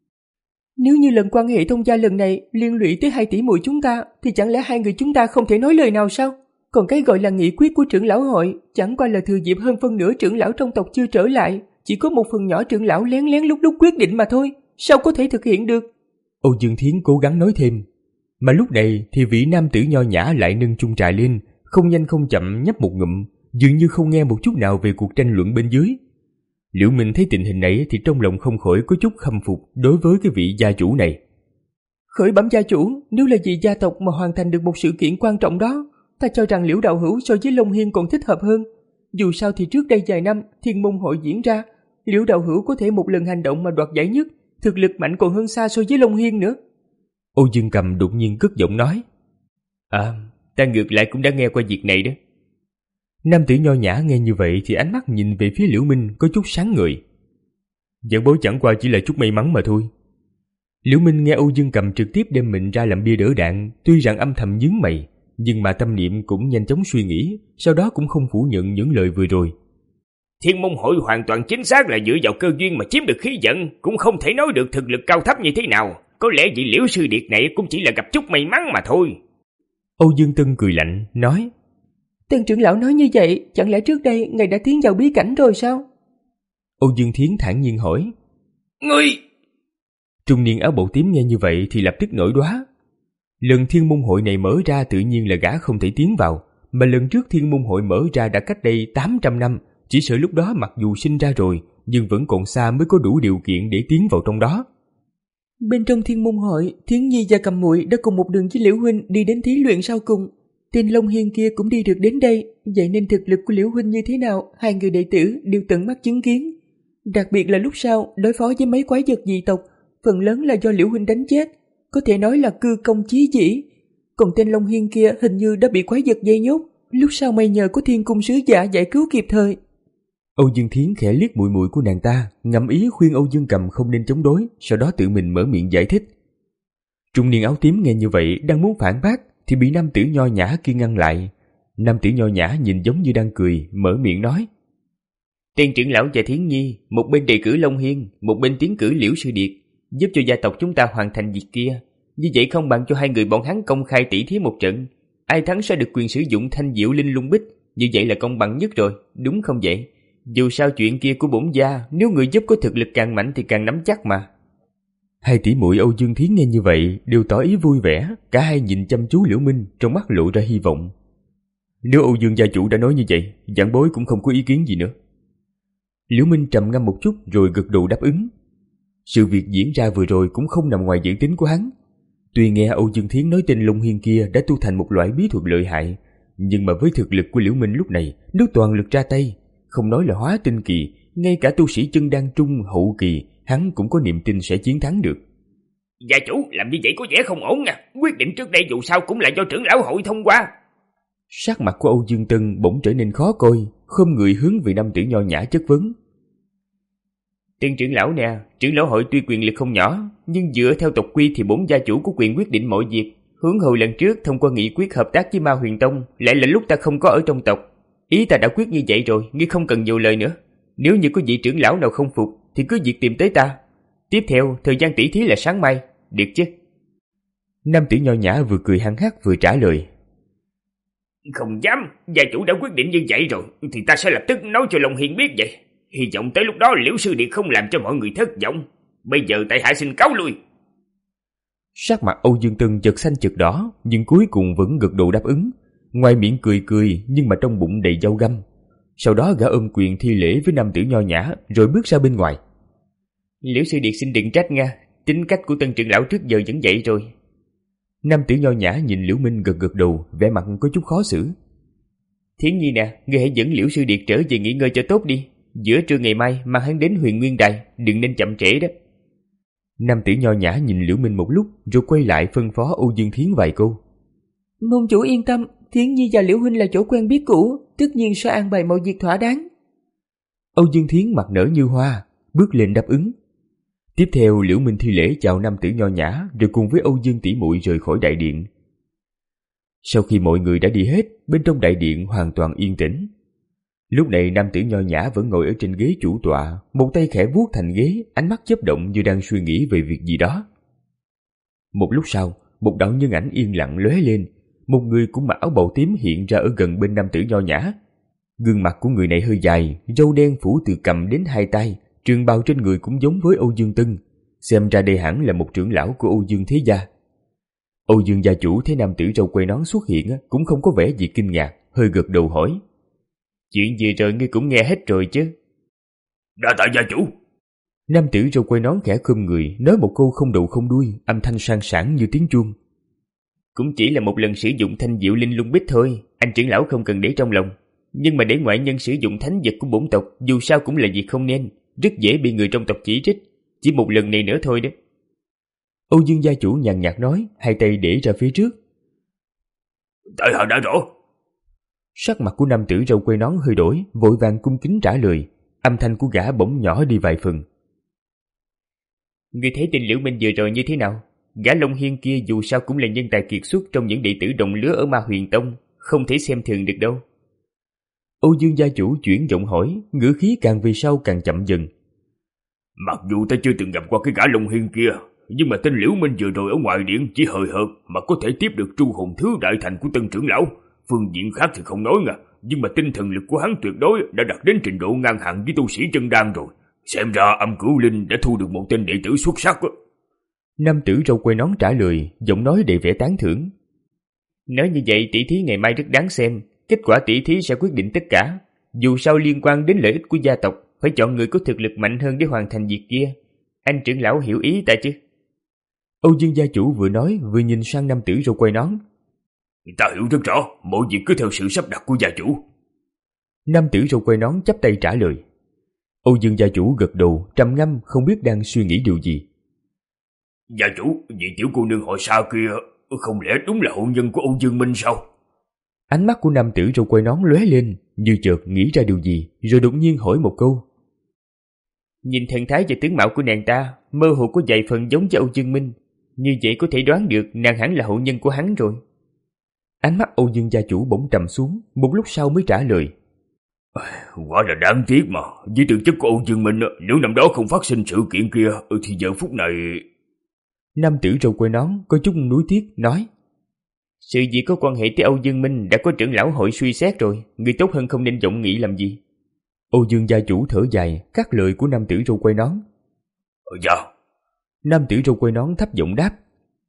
Nếu như lần quan hệ thông gia lần này liên lụy tới hai tỷ muội chúng ta, thì chẳng lẽ hai người chúng ta không thể nói lời nào sao? Còn cái gọi là nghị quyết của trưởng lão hội chẳng qua là thừa dịp hơn phân nửa trưởng lão trong tộc chưa trở lại, chỉ có một phần nhỏ trưởng lão lén lén lúc lúc quyết định mà thôi, sao có thể thực hiện được? Âu Dương Thiến cố gắng nói thêm, mà lúc này thì vị nam tử nho nhã lại nâng chung trà lên, không nhanh không chậm nhấp một ngụm, dường như không nghe một chút nào về cuộc tranh luận bên dưới. Liễu Minh thấy tình hình này thì trong lòng không khỏi có chút khâm phục đối với cái vị gia chủ này. Khởi bẩm gia chủ, nếu là vì gia tộc mà hoàn thành được một sự kiện quan trọng đó, ta cho rằng Liễu đạo hữu so với Long Hiên còn thích hợp hơn. Dù sao thì trước đây vài năm Thiên Môn hội diễn ra, Liễu đạo hữu có thể một lần hành động mà đoạt giải nhất, thực lực mạnh còn hơn xa so với Long Hiên nữa. Âu Dương Cầm đột nhiên cất giọng nói. À, ta ngược lại cũng đã nghe qua việc này đó. Nam tử nho nhã nghe như vậy thì ánh mắt nhìn về phía Liễu Minh có chút sáng ngời. Giảng bối chẳng qua chỉ là chút may mắn mà thôi. Liễu Minh nghe Âu Dương Cầm trực tiếp đem mình ra làm bia đỡ đạn, tuy rằng âm thầm nhướng mày, nhưng mà tâm niệm cũng nhanh chóng suy nghĩ, sau đó cũng không phủ nhận những lời vừa rồi. Thiên Môn hội hoàn toàn chính xác là dựa vào cơ duyên mà chiếm được khí vận, cũng không thể nói được thực lực cao thấp như thế nào. Có lẽ vị Liễu sư điệt này cũng chỉ là gặp chút may mắn mà thôi. Âu Dương Tân cười lạnh, nói. Tân trưởng lão nói như vậy, chẳng lẽ trước đây ngài đã tiến vào bí cảnh rồi sao? Âu Dương Thiến thản nhiên hỏi. Ngươi! Trung niên áo bào tím nghe như vậy thì lập tức nổi đoá. Lần Thiên Môn hội này mở ra tự nhiên là gã không thể tiến vào, mà lần trước Thiên Môn hội mở ra đã cách đây tám trăm năm, chỉ sợ lúc đó mặc dù sinh ra rồi, nhưng vẫn còn xa mới có đủ điều kiện để tiến vào trong đó. Bên trong Thiên Môn hội, Thiến Nhi và Cầm Muội đã cùng một đường với Liễu huynh đi đến thí luyện sau cùng. tên Long Hiên kia cũng đi được đến đây, vậy nên thực lực của Liễu huynh như thế nào, hai người đệ tử đều tận mắt chứng kiến. Đặc biệt là lúc sau đối phó với mấy quái vật dị tộc, phần lớn là do Liễu huynh đánh chết, có thể nói là cư công chí dĩ. Còn tên Long Hiên kia hình như đã bị quái vật dây nhốt, lúc sau may nhờ có Thiên Cung sứ giả giải cứu kịp thời. Âu Dương Thiến khẽ liếc mũi mũi của nàng ta, ngầm ý khuyên Âu Dương Cầm không nên chống đối, sau đó tự mình mở miệng giải thích. Trung niên áo tím nghe như vậy đang muốn phản bác thì bị nam tử nho nhã kia ngăn lại. Nam tử nho nhã nhìn giống như đang cười, mở miệng nói: Tiên trưởng lão và Thiến Nhi, một bên đề cử Long Hiên, một bên tiến cử Liễu Sư Điệt, giúp cho gia tộc chúng ta hoàn thành việc kia. Như vậy không bằng cho hai người bọn hắn công khai tỷ thí một trận, ai thắng sẽ được quyền sử dụng thanh diệu linh lung bích, như vậy là công bằng nhất rồi, đúng không vậy? Dù sao chuyện kia của bổn gia, nếu người giúp có thực lực càng mạnh thì càng nắm chắc mà. Hai tỷ muội Âu Dương Thiến nghe như vậy đều tỏ ý vui vẻ, cả hai nhìn chăm chú Liễu Minh, trong mắt lộ ra hy vọng. Nếu Âu Dương gia chủ đã nói như vậy, vãn bối cũng không có ý kiến gì nữa. Liễu Minh trầm ngâm một chút rồi gật đầu đáp ứng. Sự việc diễn ra vừa rồi cũng không nằm ngoài dự tính của hắn. Tuy nghe Âu Dương Thiến nói tên Long Hiên kia đã tu thành một loại bí thuật lợi hại, nhưng mà với thực lực của Liễu Minh lúc này, nếu toàn lực ra tay, không nói là hóa tinh kỳ, ngay cả tu sĩ chân đan trung hậu kỳ, hắn cũng có niềm tin sẽ chiến thắng được. Gia chủ, làm như vậy có vẻ không ổn nha. Quyết định trước đây dù sao cũng là do trưởng lão hội thông qua. Sắc mặt của Âu Dương Tân bỗng trở nên khó coi, khom người hướng về nam tử nho nhã chất vấn. Tiên trưởng lão nè, trưởng lão hội tuy quyền lực không nhỏ, nhưng dựa theo tộc quy thì bổn gia chủ có quyền quyết định mọi việc. Hướng hồi lần trước thông qua nghị quyết hợp tác với Ma Huyền Tông, lại là lúc ta không có ở trong tộc. Ý ta đã quyết như vậy rồi, ngươi không cần nhiều lời nữa. Nếu như có vị trưởng lão nào không phục thì cứ việc tìm tới ta. Tiếp theo, thời gian tỷ thí là sáng mai, được chứ? Nam tử nho nhã vừa cười hăng hắc vừa trả lời. Không dám, gia chủ đã quyết định như vậy rồi, thì ta sẽ lập tức nói cho Long Hiên biết vậy. Hy vọng tới lúc đó Liễu Sư Điệt không làm cho mọi người thất vọng. Bây giờ tại hạ xin cáo lui. Sắc mặt Âu Dương Tân chợt xanh chợt đỏ, nhưng cuối cùng vẫn gật đầu đáp ứng. Ngoài miệng cười cười, nhưng mà trong bụng đầy dao găm. Sau đó gã ôm quyền thi lễ với nam tử nho nhã, rồi bước ra bên ngoài. Liễu Sư Điệt xin đừng trách nha, tính cách của tân trưởng lão trước giờ vẫn vậy rồi. Nam tử nho nhã nhìn Liễu Minh gật gật đầu, vẻ mặt có chút khó xử. Thiến Nhi nè, ngươi hãy dẫn Liễu Sư Điệt trở về nghỉ ngơi cho tốt đi. Giữa trưa ngày mai mang hắn đến Huyền Nguyên Đài, đừng nên chậm trễ đó. Nam tử nho nhã nhìn Liễu Minh một lúc, rồi quay lại phân phó Âu Dương Thiến vài câu. Môn chủ yên tâm, Thiến Nhi và Liễu huynh là chỗ quen biết cũ, tất nhiên sẽ an bài mọi việc thỏa đáng. Âu Dương Thiến mặt nở như hoa, bước lên đáp ứng. Tiếp theo Liễu Minh thi lễ chào nam tử nho nhã, rồi cùng với Âu Dương tỷ muội rời khỏi đại điện. Sau khi mọi người đã đi hết, bên trong đại điện hoàn toàn yên tĩnh. Lúc này nam tử nho nhã vẫn ngồi ở trên ghế chủ tọa, một tay khẽ vuốt thành ghế, ánh mắt chớp động như đang suy nghĩ về việc gì đó. Một lúc sau, một đạo nhân ảnh yên lặng lóe lên, một người cũng mặc áo bào tím hiện ra ở gần bên nam tử nho nhã. Gương mặt của người này hơi dài, râu đen phủ từ cằm đến hai tay, trường bào trên người cũng giống với Âu Dương Tân, xem ra đây hẳn là một trưởng lão của Âu Dương thế gia. Âu Dương gia chủ thấy nam tử râu quay nón xuất hiện cũng không có vẻ gì kinh ngạc, hơi gật đầu hỏi. Chuyện gì rồi ngươi cũng nghe hết rồi chứ? Đa tạ gia chủ. Nam tử râu quay nón khẽ khom người, nói một câu không đầu không đuôi, âm thanh sang sảng như tiếng chuông. Cũng chỉ là một lần sử dụng thanh diệu linh lung bích thôi, anh trưởng lão không cần để trong lòng. Nhưng mà để ngoại nhân sử dụng thánh vật của bổn tộc, dù sao cũng là việc không nên, rất dễ bị người trong tộc chỉ trích. Chỉ một lần này nữa thôi đó. Âu Dương gia chủ nhàn nhạt nói, hai tay để ra phía trước. Tại hạ đã rõ. Sắc mặt của nam tử râu quay nón hơi đổi, vội vàng cung kính trả lời. Âm thanh của gã bỗng nhỏ đi vài phần. Ngươi thấy tên Liễu Minh vừa rồi như thế nào? Gã Long Hiên kia dù sao cũng là nhân tài kiệt xuất trong những đệ tử đồng lứa ở Ma Huyền Tông, không thể xem thường được đâu. Âu Dương gia chủ chuyển giọng hỏi, ngữ khí càng về sau càng chậm dần. Mặc dù ta chưa từng gặp qua cái gã Long Hiên kia, nhưng mà tên Liễu Minh vừa rồi ở ngoài điện chỉ hời hợt mà có thể tiếp được tru hồn thứ đại thành của tân trưởng lão. Phương diện khác thì không nói nha, nhưng mà tinh thần lực của hắn tuyệt đối đã đạt đến trình độ ngang hàng với tu sĩ chân đan rồi. Xem ra âm cửu linh đã thu được một tên đệ tử xuất sắc đó. Nam tử râu quay nón trả lời, giọng nói đầy vẻ tán thưởng. Nói như vậy tỷ thí ngày mai rất đáng xem, kết quả tỷ thí sẽ quyết định tất cả. Dù sao liên quan đến lợi ích của gia tộc, phải chọn người có thực lực mạnh hơn để hoàn thành việc kia. Anh trưởng lão hiểu ý ta chứ? Âu Dương gia chủ vừa nói vừa nhìn sang nam tử râu quay nón. Ta hiểu rất rõ, mọi việc cứ theo sự sắp đặt của gia chủ. Nam tử râu quai nón chắp tay trả lời. Âu Dương gia chủ gật đầu trầm ngâm, không biết đang suy nghĩ điều gì. Gia chủ, vị tiểu cô nương họ Sa kia không lẽ đúng là hôn nhân của Âu Dương Minh sao? Ánh mắt của nam tử râu quai nón lóe lên, như chợt nghĩ ra điều gì, rồi đột nhiên hỏi một câu. Nhìn thần thái và tướng mạo của nàng ta, mơ hồ có vài phần giống với Âu Dương Minh, như vậy có thể đoán được nàng hẳn là hậu nhân của hắn rồi. Ánh mắt Âu Dương gia chủ bỗng trầm xuống, một lúc sau mới trả lời. Quả là đáng tiếc mà, với tư chất của Âu Dương Minh, nếu năm đó không phát sinh sự kiện kia, thì giờ phút này... Nam tử râu quai nón có chút nuối tiếc nói. Sự việc có quan hệ tới Âu Dương Minh đã có trưởng lão hội suy xét rồi, người tốt hơn không nên vọng nghĩ làm gì. Âu Dương gia chủ thở dài, cắt lời của nam tử râu quai nón. Dạ. Nam tử râu quai nón thấp giọng đáp.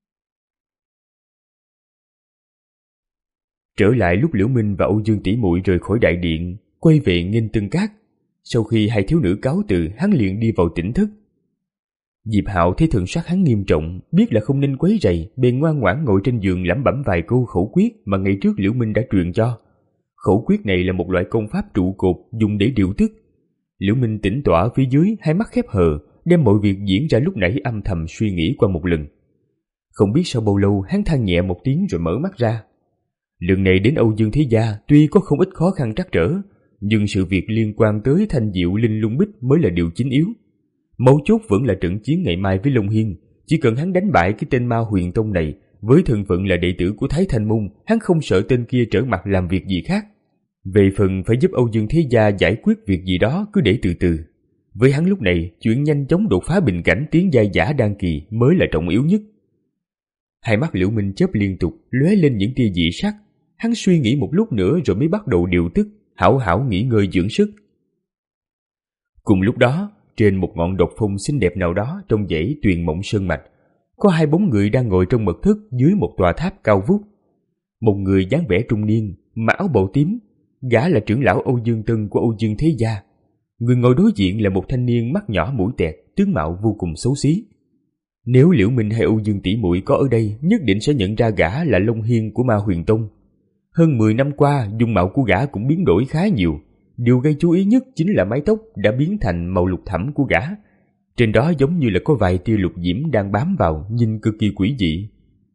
Trở lại lúc Liễu Minh và Âu Dương tỷ muội rời khỏi đại điện, quay về nghênh Tân Cát. Sau khi hai thiếu nữ cáo từ, hắn liền đi vào tỉnh thức. Diệp Hạo thấy thần sắc hắn nghiêm trọng, biết là không nên quấy rầy, bèn ngoan ngoãn ngồi trên giường lẩm bẩm vài câu khẩu quyết mà ngày trước Liễu Minh đã truyền cho. Khẩu quyết này là một loại công pháp trụ cột dùng để điều tức. Liễu Minh tĩnh tọa phía dưới, hai mắt khép hờ, đem mọi việc diễn ra lúc nãy âm thầm suy nghĩ qua một lần. Không biết sau bao lâu, hắn than nhẹ một tiếng rồi mở mắt ra. Lần này đến Âu Dương thế gia tuy có không ít khó khăn trắc trở, nhưng sự việc liên quan tới thanh diệu linh lung bích mới là điều chính yếu. Mấu chốt vẫn là trận chiến ngày mai với Long Hiên. Chỉ cần hắn đánh bại cái tên Ma Huyền Tông này, với thân phận là đệ tử của Thái Thanh Môn, hắn không sợ tên kia trở mặt làm việc gì khác. Về phần phải giúp Âu Dương thế gia giải quyết việc gì đó cứ để từ từ. Với hắn lúc này, chuyện nhanh chóng đột phá bình cảnh tiến giai giả đan kỳ mới là trọng yếu nhất. Hai mắt Liễu Minh chớp liên tục, lóe lên những tia dị sắc. Hắn suy nghĩ một lúc nữa rồi mới bắt đầu điều tức, hảo hảo nghỉ ngơi dưỡng sức. Cùng lúc đó, trên một ngọn độc phong xinh đẹp nào đó trong dãy Tuyền Mộng Sơn Mạch, có hai bóng người đang ngồi trong mật thất dưới một tòa tháp cao vút. Một người dáng vẻ trung niên, mặc áo bào tím, gã là trưởng lão Âu Dương Tân của Âu Dương thế gia. Người ngồi đối diện là một thanh niên mắt nhỏ mũi tẹt, tướng mạo vô cùng xấu xí. Nếu Liễu Minh hay Âu Dương tỷ muội có ở đây, nhất định sẽ nhận ra gã là Long Hiên của Ma Huyền Tông. Hơn mười năm qua, dung mạo của gã cũng biến đổi khá nhiều. Điều gây chú ý nhất chính là mái tóc đã biến thành màu lục thẫm của gã. Trên đó giống như là có vài tia lục diễm đang bám vào, nhìn cực kỳ quỷ dị.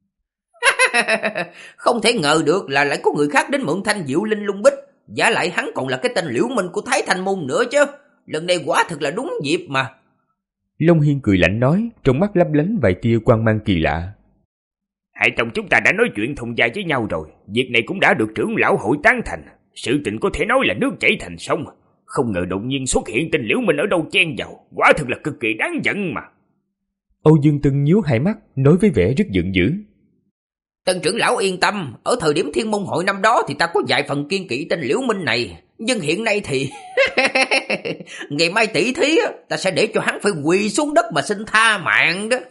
Không thể ngờ được là lại có người khác đến mượn thanh diệu linh lung bích. Giả lại hắn còn là cái tên Liễu Minh của Thái Thanh Môn nữa chứ. Lần này quả thật là đúng dịp mà. Long Hiên cười lạnh nói, trong mắt lấp lánh vài tia quang mang kỳ lạ. Hai tông chúng ta đã nói chuyện thông gia với nhau rồi, việc này cũng đã được trưởng lão hội tán thành. Sự tình có thể nói là nước chảy thành sông. Không ngờ đột nhiên xuất hiện tên Liễu Minh ở đâu chen vào, quả thật là cực kỳ đáng giận mà. Âu Dương Tân nhíu hai mắt, nói với vẻ rất giận dữ. Tân trưởng lão yên tâm, ở thời điểm Thiên Môn hội năm đó thì ta có vài phần kiên kỵ tên Liễu Minh này, nhưng hiện nay thì ngày mai tỷ thí ta sẽ để cho hắn phải quỳ xuống đất mà xin tha mạng đó.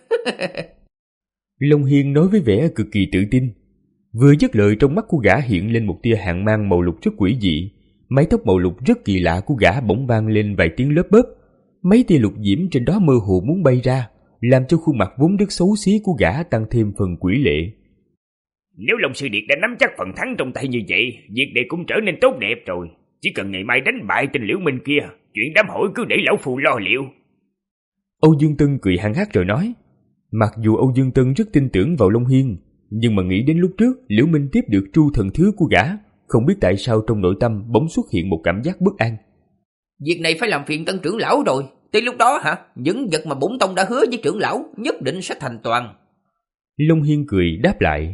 Long Hiên nói với vẻ cực kỳ tự tin. Vừa dứt lời, trong mắt của gã hiện lên một tia hàn mang màu lục rất quỷ dị. Mái tóc màu lục rất kỳ lạ của gã bỗng vang lên vài tiếng lớp bớp. Mấy tia lục diễm trên đó mơ hồ muốn bay ra, làm cho khuôn mặt vốn rất xấu xí của gã tăng thêm phần quỷ lệ. Nếu Long Sư Điệt đã nắm chắc phần thắng trong tay như vậy, việc này cũng trở nên tốt đẹp rồi. Chỉ cần ngày mai đánh bại tên Liễu Minh kia, chuyện đám hỏi cứ để lão phù lo liệu. Âu Dương Tân cười hăng hắc rồi nói. Mặc dù Âu Dương Tân rất tin tưởng vào Long Hiên, nhưng mà nghĩ đến lúc trước Liễu Minh tiếp được tru thần thứ của gã, không biết tại sao trong nội tâm bỗng xuất hiện một cảm giác bất an. Việc này phải làm phiền Tân trưởng lão rồi. Tới lúc đó hả, những vật mà bổn tông đã hứa với trưởng lão nhất định sẽ thành toàn. Long Hiên cười đáp lại.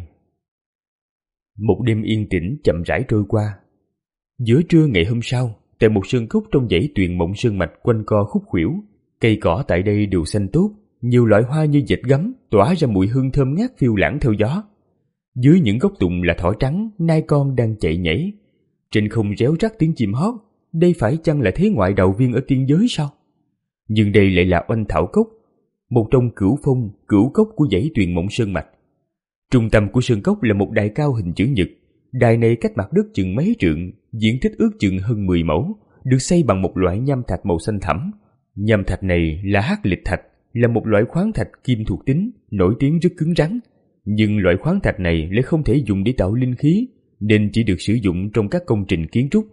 Một đêm yên tĩnh chậm rãi trôi qua. Giữa trưa ngày hôm sau, tại một sơn cốc trong dãy Tuyền Mộng Sơn Mạch quanh co khúc khuỷu, cây cỏ tại đây đều xanh tốt, nhiều loại hoa như dệt gấm tỏa ra mùi hương thơm ngát phiêu lãng theo gió. Dưới những gốc tùng là thỏ trắng, nai con đang chạy nhảy. Trên không réo rắt tiếng chim hót, đây phải chăng là thế ngoại đạo viên ở tiên giới sao? Nhưng đây lại là Oanh Thảo Cốc, một trong cửu phong, cửu cốc của dãy Tuyền Mộng Sơn Mạch. Trung tâm của sơn cốc là một đài cao hình chữ nhật. Đài này cách mặt đất chừng mấy trượng, diện tích ước chừng hơn mười mẫu, được xây bằng một loại nham thạch màu xanh thẳm. Nham thạch này là hắc lịch thạch, là một loại khoáng thạch kim thuộc tính, nổi tiếng rất cứng rắn. nhưng loại khoáng thạch này lại không thể dùng để tạo linh khí, nên chỉ được sử dụng trong các công trình kiến trúc.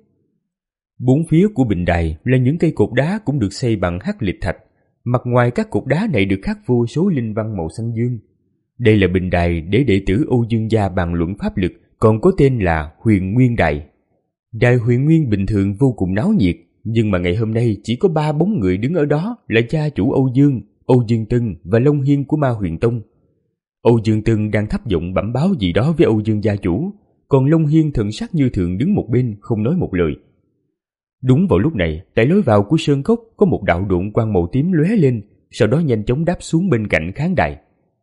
Bốn phía của bình đài là những cây cột đá cũng được xây bằng hắc lịch thạch. Mặt ngoài các cột đá này được khắc vô số linh văn màu xanh dương. Đây là bình đài để đệ tử Âu Dương gia bàn luận pháp lực, còn có tên là Huyền Nguyên Đài. Đài Huyền Nguyên bình thường vô cùng náo nhiệt, nhưng mà ngày hôm nay chỉ có ba bóng người đứng ở đó là gia chủ Âu Dương, Âu Dương Tân và Long Hiên của Ma Huyền Tông. Âu Dương Tân đang thấp giọng bẩm báo gì đó với Âu Dương gia chủ, còn Long Hiên thần sắc như thường đứng một bên không nói một lời. Đúng vào lúc này, tại lối vào của sơn cốc có một đạo độn quang màu tím lóe lên, sau đó nhanh chóng đáp xuống bên cạnh khán đài.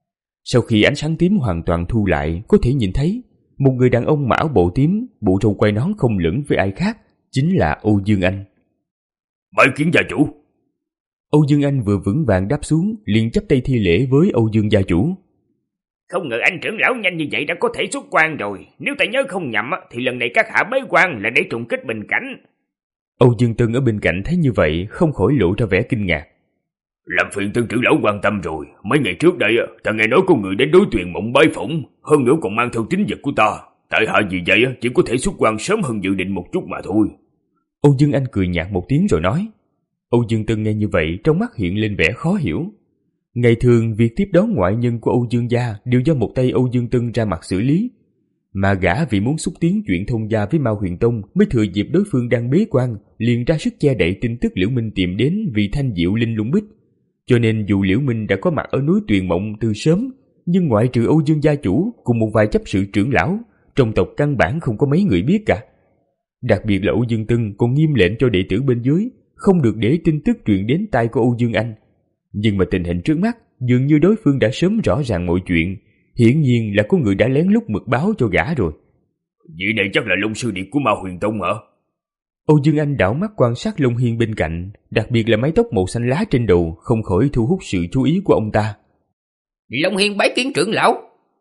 Sau khi ánh sáng tím hoàn toàn thu lại, có thể nhìn thấy một người đàn ông mặc áo bộ tím, bộ râu quai nón không lẫn với ai khác, chính là Âu Dương Anh. Bái kiến gia chủ. Âu Dương Anh vừa vững vàng đáp xuống, liền chắp tay thi lễ với Âu Dương gia chủ. Không ngờ anh trưởng lão nhanh như vậy đã có thể xuất quan rồi. Nếu ta nhớ không nhầm thì lần này các hạ bế quan là để trùng kích bình cảnh. Âu Dương Tân ở bên cạnh thấy như vậy không khỏi lộ ra vẻ kinh ngạc. Làm phiền Tân trưởng lão quan tâm rồi. Mấy ngày trước đây ta nghe nói có người đến đối Tuyền Mộng bái phỏng, hơn nữa còn mang theo tín vật của ta. Tại hạ vì vậy chỉ có thể xuất quan sớm hơn dự định một chút mà thôi. Âu Dương Anh cười nhạt một tiếng rồi nói. Âu Dương Tân nghe như vậy trong mắt hiện lên vẻ khó hiểu. Ngày thường việc tiếp đón ngoại nhân của Âu Dương gia đều do một tay Âu Dương Tân ra mặt xử lý, mà gã vì muốn xúc tiến chuyện thông gia với Ma Huyền Tông mới thừa dịp đối phương đang bế quan liền ra sức che đậy tin tức Liễu Minh tìm đến vì thanh diệu linh lung bích. Cho nên dù Liễu Minh đã có mặt ở núi Tuyền Mộng từ sớm, nhưng ngoại trừ Âu Dương gia chủ cùng một vài chấp sự trưởng lão, trong tộc căn bản không có mấy người biết cả. Đặc biệt là Âu Dương Tân còn nghiêm lệnh cho đệ tử bên dưới không được để tin tức truyền đến tai của Âu Dương Anh. Nhưng mà tình hình trước mắt dường như đối phương đã sớm rõ ràng mọi chuyện, hiển nhiên là có người đã lén lút mật báo cho gã rồi. Vị này chắc là Long sư điệp của Ma Huyền Tông hả? Âu Dương Anh đảo mắt quan sát Long Hiên bên cạnh, đặc biệt là mái tóc màu xanh lá trên đầu không khỏi thu hút sự chú ý của ông ta. Long Hiên bái kiến trưởng lão.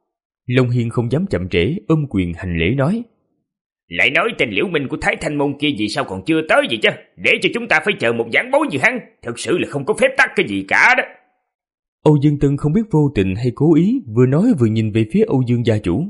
Long Hiên không dám chậm trễ, ôm quyền hành lễ nói. Lại nói tên Liễu Minh của Thái Thanh Môn kia vì sao còn chưa tới vậy chứ? Để cho chúng ta phải chờ một giảng bối như hắn, thật sự là không có phép tắc cái gì cả đó. Âu Dương Tân không biết vô tình hay cố ý, vừa nói vừa nhìn về phía Âu Dương gia chủ.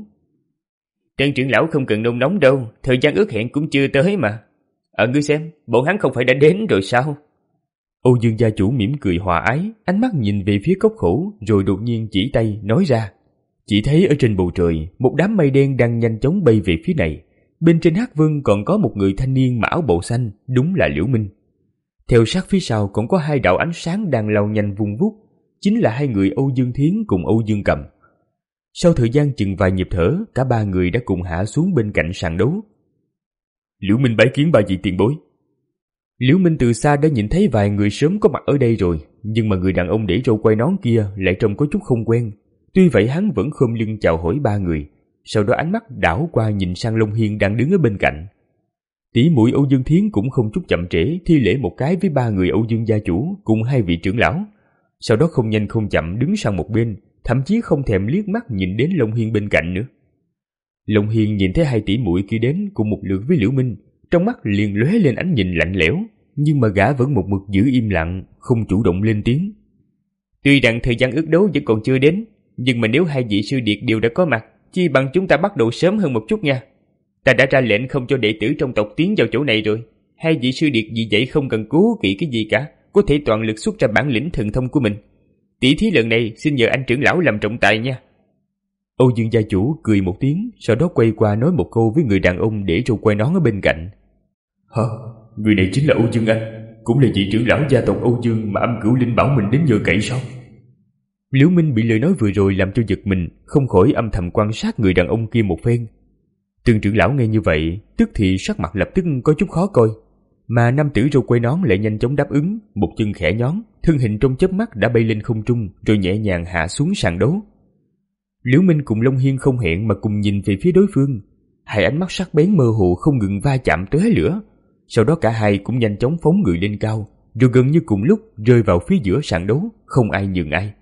Trần trưởng lão không cần nôn nóng đâu, thời gian ước hẹn cũng chưa tới mà. Ở ngươi xem, bọn hắn không phải đã đến rồi sao? Âu Dương gia chủ mỉm cười hòa ái, ánh mắt nhìn về phía cốc khổ, rồi đột nhiên chỉ tay nói ra. Chỉ thấy ở trên bầu trời, một đám mây đen đang nhanh chóng bay về phía này. Bên trên hắc vân còn có một người thanh niên mặc áo bộ xanh, đúng là Liễu Minh. Theo sát phía sau còn có hai đạo ánh sáng đang lao nhanh vung vút, chính là hai người Âu Dương Thiến cùng Âu Dương Cầm. Sau thời gian chừng vài nhịp thở, cả ba người đã cùng hạ xuống bên cạnh sàn đấu. Liễu Minh bái kiến ba vị tiền bối. Liễu Minh từ xa đã nhìn thấy vài người sớm có mặt ở đây rồi, nhưng mà người đàn ông để râu quai nón kia lại trông có chút không quen. Tuy vậy hắn vẫn khom lưng chào hỏi ba người, sau đó ánh mắt đảo qua nhìn sang Long Hiên đang đứng ở bên cạnh. Tỷ muội Âu Dương Thiến cũng không chút chậm trễ thi lễ một cái với ba người Âu Dương gia chủ cùng hai vị trưởng lão, sau đó không nhanh không chậm đứng sang một bên, thậm chí không thèm liếc mắt nhìn đến Long Hiên bên cạnh nữa. Long Hiên nhìn thấy hai tỷ muội kia đến cùng một lượt với Liễu Minh, trong mắt liền lóe lên ánh nhìn lạnh lẽo, nhưng mà gã vẫn một mực giữ im lặng, không chủ động lên tiếng. Tuy rằng thời gian ước đấu vẫn còn chưa đến, nhưng mà nếu hai vị sư điệt đều đã có mặt, chi bằng chúng ta bắt đầu sớm hơn một chút nha. Ta đã ra lệnh không cho đệ tử trong tộc tiến vào chỗ này rồi. Hai vị sư điệt vì vậy không cần cố kỵ cái gì cả, có thể toàn lực xuất ra bản lĩnh thần thông của mình. Tỷ thí lần này xin nhờ anh trưởng lão làm trọng tài nha. Âu Dương gia chủ cười một tiếng, sau đó quay qua nói một câu với người đàn ông để râu quai nón ở bên cạnh. Hả? Người này chính là Âu Dương Anh, cũng là vị trưởng lão gia tộc Âu Dương mà âm cửu linh bảo mình đến nhờ cậy sao? Liễu Minh bị lời nói vừa rồi làm cho giật mình, không khỏi âm thầm quan sát người đàn ông kia một phen. Từng trưởng lão nghe như vậy, tức thì sắc mặt lập tức có chút khó coi, mà nam tử râu quai nón lại nhanh chóng đáp ứng, một chân khẽ nhón, thân hình trong chớp mắt đã bay lên không trung, rồi nhẹ nhàng hạ xuống sàn đấu. Liễu Minh cùng Long Hiên không hẹn mà cùng nhìn về phía đối phương, hai ánh mắt sắc bén mơ hồ không ngừng va chạm tóe lửa. Sau đó cả hai cũng nhanh chóng phóng người lên cao, rồi gần như cùng lúc rơi vào phía giữa sàn đấu, không ai nhường ai.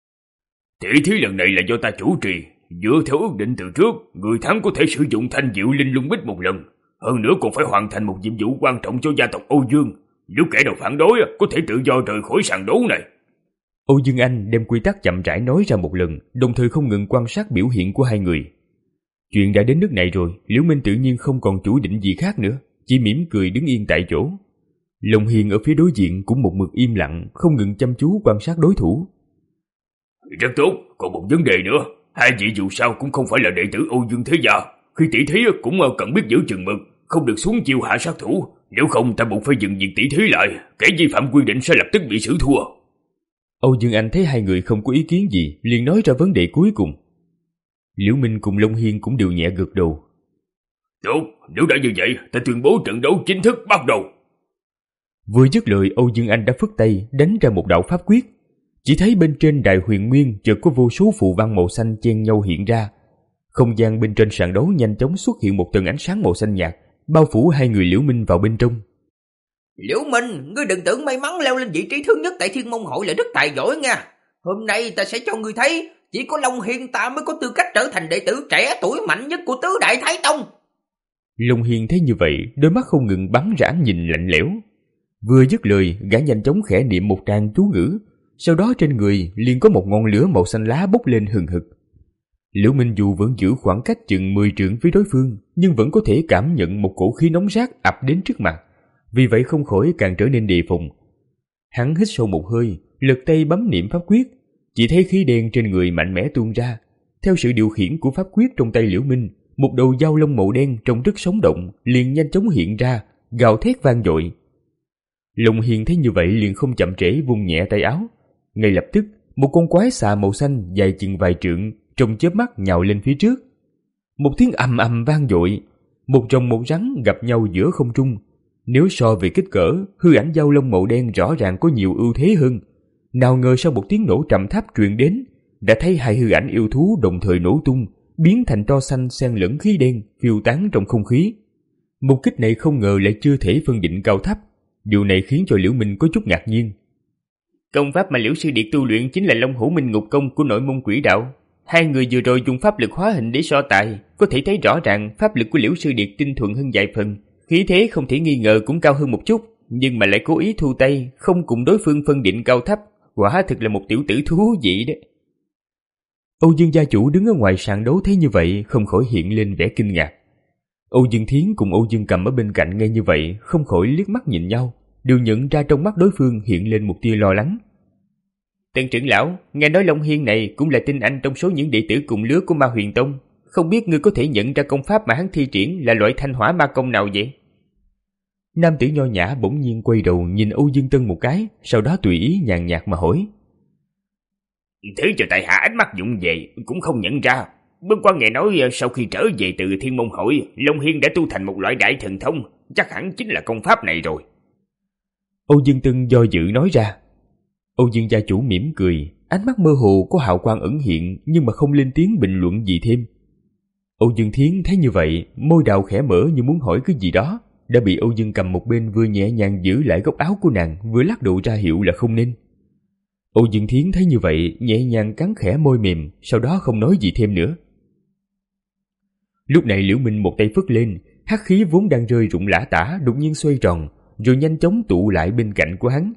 Tỷ thí lần này là do ta chủ trì, dựa theo ước định từ trước, người thắng có thể sử dụng thanh diệu linh lung bích một lần, hơn nữa còn phải hoàn thành một nhiệm vụ quan trọng cho gia tộc Âu Dương. Nếu kẻ nào phản đối có thể tự do rời khỏi sàn đấu này. Âu Dương Anh đem quy tắc chậm rãi nói ra một lần, đồng thời không ngừng quan sát biểu hiện của hai người. Chuyện đã đến nước này rồi, Liễu Minh tự nhiên không còn chủ định gì khác nữa, chỉ mỉm cười đứng yên tại chỗ. Long Hiên ở phía đối diện cũng một mực im lặng, không ngừng chăm chú quan sát đối thủ. Rất tốt, còn một vấn đề nữa. Hai vị dù sao cũng không phải là đệ tử Âu Dương Thế Gia. Khi tỷ thí cũng cần biết giữ chừng mực, không được xuống chiêu hạ sát thủ. Nếu không ta buộc phải dừng việc tỷ thí lại, kẻ vi phạm quy định sẽ lập tức bị xử thua. Âu Dương Anh thấy hai người không có ý kiến gì, liền nói ra vấn đề cuối cùng. Liễu Minh cùng Long Hiên cũng đều nhẹ gật đầu. Tốt, nếu đã như vậy, ta tuyên bố trận đấu chính thức bắt đầu. Vừa dứt lời, Âu Dương Anh đã phất tay đánh ra một đạo pháp quyết. Chỉ thấy bên trên Đại Huyền Nguyên chợt có vô số phù văn màu xanh chen nhau hiện ra. Không gian bên trên sàn đấu nhanh chóng xuất hiện một tầng ánh sáng màu xanh nhạt, bao phủ hai người Liễu Minh vào bên trong. Liễu Minh, ngươi đừng tưởng may mắn leo lên vị trí thứ nhất tại Thiên Môn Hội là rất tài giỏi nha. Hôm nay ta sẽ cho ngươi thấy, chỉ có Long Hiên ta mới có tư cách trở thành đệ tử trẻ tuổi mạnh nhất của Tứ Đại Thái Tông. Long Hiên thấy như vậy, đôi mắt không ngừng bắn rãng nhìn lạnh lẽo. Vừa dứt lời, gã nhanh chóng khẽ niệm một tràng chú ngữ, sau đó trên người liền có một ngọn lửa màu xanh lá bốc lên hừng hực. Liễu Minh dù vẫn giữ khoảng cách chừng mười trượng với đối phương, nhưng vẫn có thể cảm nhận một cổ khí nóng rát ập đến trước mặt, vì vậy không khỏi càng trở nên đề phòng. Hắn hít sâu một hơi, lật tay bấm niệm pháp quyết, chỉ thấy khí đen trên người mạnh mẽ tuôn ra. Theo sự điều khiển của pháp quyết trong tay Liễu Minh, một đầu dao lông màu đen trông rất sống động liền nhanh chóng hiện ra, gào thét vang dội. Long Hiên thấy như vậy liền không chậm trễ vung nhẹ tay áo. Ngay lập tức, một con quái xà màu xanh dài chừng vài trượng trong chớp mắt nhào lên phía trước. Một tiếng ầm ầm vang dội, một rồng một rắn gặp nhau giữa không trung. Nếu so về kích cỡ, hư ảnh dao lông màu đen rõ ràng có nhiều ưu thế hơn. Nào ngờ sau một tiếng nổ trầm thấp truyền đến, đã thấy hai hư ảnh yêu thú đồng thời nổ tung, biến thành tro xanh xen lẫn khí đen phiêu tán trong không khí. Một kích này không ngờ lại chưa thể phân định cao thấp. Điều này khiến cho Liễu Minh có chút ngạc nhiên. Công pháp mà Liễu Sư Điệt tu luyện chính là Long Hổ Minh Ngục Công của nội môn Quỷ Đạo. Hai người vừa rồi dùng pháp lực hóa hình để so tài, có thể thấy rõ ràng pháp lực của Liễu Sư Điệt tinh thuần hơn vài phần, khí thế không thể nghi ngờ cũng cao hơn một chút, nhưng mà lại cố ý thu tay, không cùng đối phương phân định cao thấp, quả thực là một tiểu tử thú vị đấy. Âu Dương gia chủ đứng ở ngoài sàn đấu thấy như vậy, không khỏi hiện lên vẻ kinh ngạc. Âu Dương Thiến cùng Âu Dương Cầm ở bên cạnh nghe như vậy, không khỏi liếc mắt nhìn nhau, đều nhận ra trong mắt đối phương hiện lên một tia lo lắng. Tân trưởng lão, nghe nói Long Hiên này cũng là tinh anh trong số những đệ tử cùng lứa của Ma Huyền Tông, không biết ngươi có thể nhận ra công pháp mà hắn thi triển là loại thanh hỏa ma công nào vậy? Nam tử nho nhã bỗng nhiên quay đầu nhìn Âu Dương Tân một cái, sau đó tùy ý nhàn nhạt mà hỏi. Thứ cho tại hạ ánh mắt dụng về cũng không nhận ra. Bất qua nghe nói sau khi trở về từ Thiên Môn Hội, Long Hiên đã tu thành một loại đại thần thông, chắc hẳn chính là công pháp này rồi. Âu Dương Tân do dự nói ra. Âu Dương gia chủ mỉm cười, ánh mắt mơ hồ có hào quang ẩn hiện, nhưng mà không lên tiếng bình luận gì thêm. Âu Dương Thiến thấy như vậy, môi đào khẽ mở như muốn hỏi cái gì đó, đã bị Âu Dương Cầm một bên vừa nhẹ nhàng giữ lại góc áo của nàng, vừa lắc đầu ra hiệu là không nên. Âu Dương Thiến thấy như vậy, nhẹ nhàng cắn khẽ môi mềm, sau đó không nói gì thêm nữa. Lúc này Liễu Minh một tay phất lên, hắc khí vốn đang rơi rụng lả tả đột nhiên xoay tròn, rồi nhanh chóng tụ lại bên cạnh của hắn.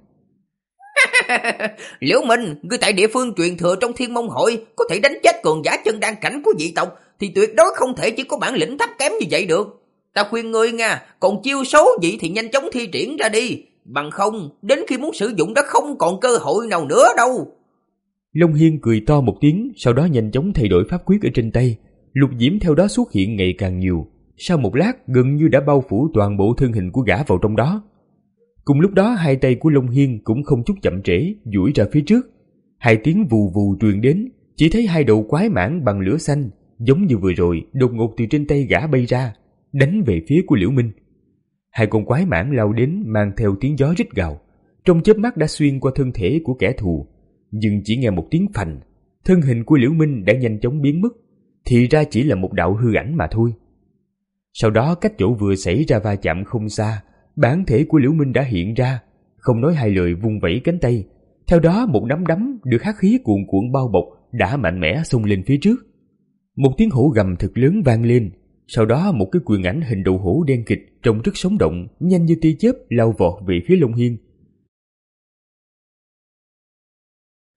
Liễu Minh, ngươi tại địa phương truyền thừa trong Thiên Môn Hội có thể đánh chết cường giả chân đan cảnh của dị tộc, thì tuyệt đối không thể chỉ có bản lĩnh thấp kém như vậy được. Ta khuyên ngươi nha, còn chiêu số gì thì nhanh chóng thi triển ra đi, bằng không đến khi muốn sử dụng đã không còn cơ hội nào nữa đâu. Long Hiên cười to một tiếng, sau đó nhanh chóng thay đổi pháp quyết ở trên tay, lục diễm theo đó xuất hiện ngày càng nhiều. Sau một lát gần như đã bao phủ toàn bộ thân hình của gã vào trong đó. Cùng lúc đó hai tay của Long Hiên cũng không chút chậm trễ, duỗi ra phía trước. Hai tiếng vù vù truyền đến, chỉ thấy hai đầu quái mãng bằng lửa xanh, giống như vừa rồi, đột ngột từ trên tay gã bay ra, đánh về phía của Liễu Minh. Hai con quái mãng lao đến mang theo tiếng gió rít gào, trong chớp mắt đã xuyên qua thân thể của kẻ thù, nhưng chỉ nghe một tiếng phành, thân hình của Liễu Minh đã nhanh chóng biến mất, thì ra chỉ là một đạo hư ảnh mà thôi. Sau đó cách chỗ vừa xảy ra va chạm không xa, bản thể của Liễu Minh đã hiện ra, không nói hai lời vung vẩy cánh tay, theo đó một nắm đấm được hắc khí cuồn cuộn bao bọc đã mạnh mẽ xông lên phía trước. Một tiếng hổ gầm thật lớn vang lên, sau đó một cái quyền ảnh hình đầu hổ đen kịt trông rất sống động, nhanh như tia chớp lao vọt về phía Long Hiên.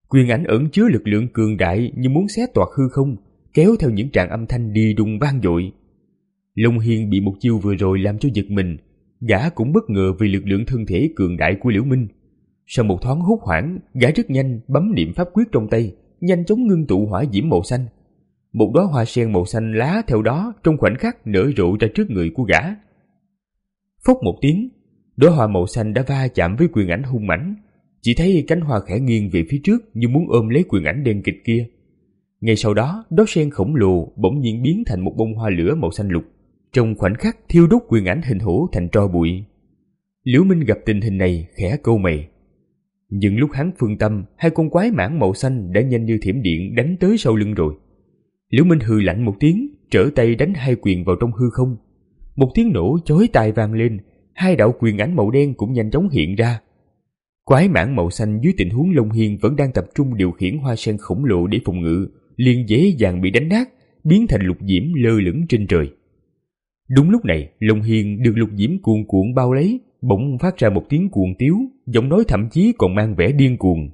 Quyền ảnh ẩn chứa lực lượng cường đại như muốn xé toạc hư không, kéo theo những tràng âm thanh đi đùng vang dội. Long Hiên bị một chiêu vừa rồi làm cho giật mình, gã cũng bất ngờ vì lực lượng thân thể cường đại của Liễu Minh. Sau một thoáng hốt hoảng, gã rất nhanh bấm niệm pháp quyết trong tay, nhanh chóng ngưng tụ hỏa diễm màu xanh. Một đóa hoa sen màu xanh lá theo đó trong khoảnh khắc nở rộ ra trước người của gã. Phốc một tiếng, đóa hoa màu xanh đã va chạm với quyền ảnh hung mãnh, chỉ thấy cánh hoa khẽ nghiêng về phía trước như muốn ôm lấy quyền ảnh đen kịt kia. Ngay sau đó, đóa sen khổng lồ bỗng nhiên biến thành một bông hoa lửa màu xanh lục, trong khoảnh khắc thiêu đốt quyền ảnh hình hổ thành tro bụi. Liễu Minh gặp tình hình này khẽ cau mày. Nhưng lúc hắn phân tâm, hai con quái mãng màu xanh đã nhanh như thiểm điện đánh tới sau lưng rồi. Liễu Minh hừ lạnh một tiếng, trở tay đánh hai quyền vào trong hư không. Một tiếng nổ chói tai vang lên, hai đạo quyền ảnh màu đen cũng nhanh chóng hiện ra. Quái mãng màu xanh dưới tình huống Long Hiên vẫn đang tập trung điều khiển hoa sen khổng lồ để phòng ngự, liền dễ dàng bị đánh nát, biến thành lục diễm lơ lửng trên trời. Đúng lúc này, Long Hiên được lục diễm cuồn cuộn bao lấy, bỗng phát ra một tiếng cuồng tiếu, giọng nói thậm chí còn mang vẻ điên cuồng.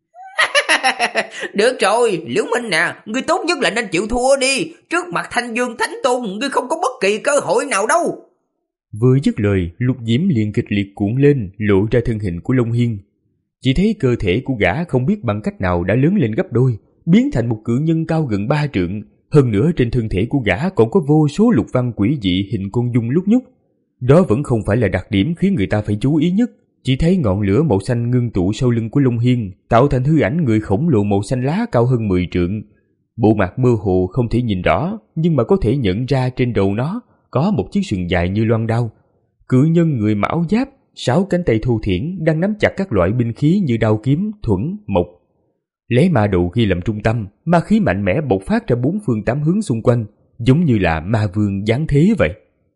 Được rồi, Liễu Minh nè, ngươi tốt nhất là nên chịu thua đi. Trước mặt Thanh Dương Thánh Tôn, ngươi không có bất kỳ cơ hội nào đâu. Vừa dứt lời, lục diễm liền kịch liệt cuộn lên, lộ ra thân hình của Long Hiên. Chỉ thấy cơ thể của gã không biết bằng cách nào đã lớn lên gấp đôi, biến thành một cự nhân cao gần ba trượng. Hơn nữa trên thân thể của gã còn có vô số lục văn quỷ dị hình con dung lúc nhúc. Đó vẫn không phải là đặc điểm khiến người ta phải chú ý nhất. Chỉ thấy ngọn lửa màu xanh ngưng tụ sau lưng của Long Hiên, tạo thành hư ảnh người khổng lồ màu xanh lá cao hơn mười trượng. Bộ mặt mơ hồ không thể nhìn rõ, nhưng mà có thể nhận ra trên đầu nó có một chiếc sừng dài như loan đao. Cự nhân người mặc áo giáp, sáu cánh tay thô thiển đang nắm chặt các loại binh khí như đao kiếm, thuẫn, mộc. Lấy ma đầu ghi làm trung tâm, ma khí mạnh mẽ bộc phát ra bốn phương tám hướng xung quanh, giống như là ma vương giáng thế vậy.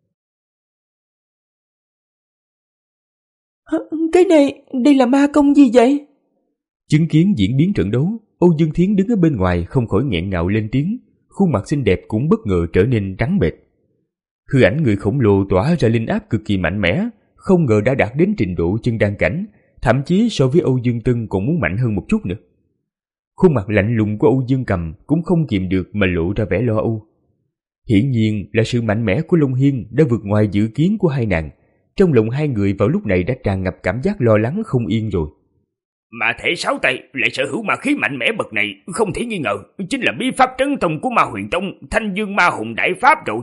Cái này, đây là ma công gì vậy? Chứng kiến diễn biến trận đấu, Âu Dương Thiến đứng ở bên ngoài không khỏi nghẹn ngào lên tiếng, khuôn mặt xinh đẹp cũng bất ngờ trở nên trắng bệch. Hư ảnh người khổng lồ tỏa ra linh áp cực kỳ mạnh mẽ, không ngờ đã đạt đến trình độ chân đan cảnh, thậm chí so với Âu Dương Tân còn muốn mạnh hơn một chút nữa. Khuôn mặt lạnh lùng của Âu Dương Cầm cũng không kìm được mà lộ ra vẻ lo âu. Hiển nhiên là sự mạnh mẽ của Long Hiên đã vượt ngoài dự kiến của hai nàng. Trong lòng hai người vào lúc này đã tràn ngập cảm giác lo lắng không yên rồi. Mà thể sáu tay lại sở hữu ma khí mạnh mẽ bậc này, không thể nghi ngờ chính là bí pháp trấn tông của Ma Huyền Tông, Thanh Dương Ma Hùng Đại Pháp rồi.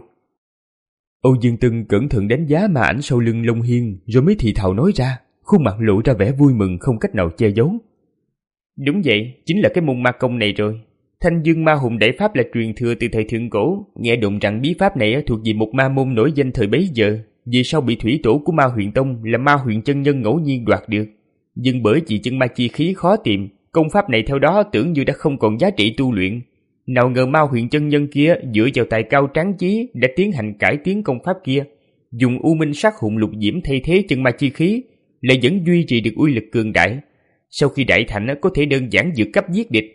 Âu Dương Tân cẩn thận đánh giá ma ảnh sau lưng Long Hiên, rồi mới thì thào nói ra, khuôn mặt lộ ra vẻ vui mừng không cách nào che giấu. Đúng vậy, chính là cái môn ma công này rồi. Thanh Dương Ma Hùng Đại Pháp là truyền thừa từ thời thượng cổ, nghe đồn rằng bí pháp này thuộc về một ma môn nổi danh thời bấy giờ, vì sau bị thủy tổ của Ma Huyền Tông là Ma Huyền chân nhân ngẫu nhiên đoạt được. Nhưng bởi vì chân ma chi khí khó tìm, công pháp này theo đó tưởng như đã không còn giá trị tu luyện. Nào ngờ Ma Huyền chân nhân kia dựa vào tài cao tráng trí đã tiến hành cải tiến công pháp kia, dùng U Minh Sát Hùng Lục Diễm thay thế chân ma chi khí, lại vẫn duy trì được uy lực cường đại. Sau khi đại thành có thể đơn giản vượt cấp giết địch.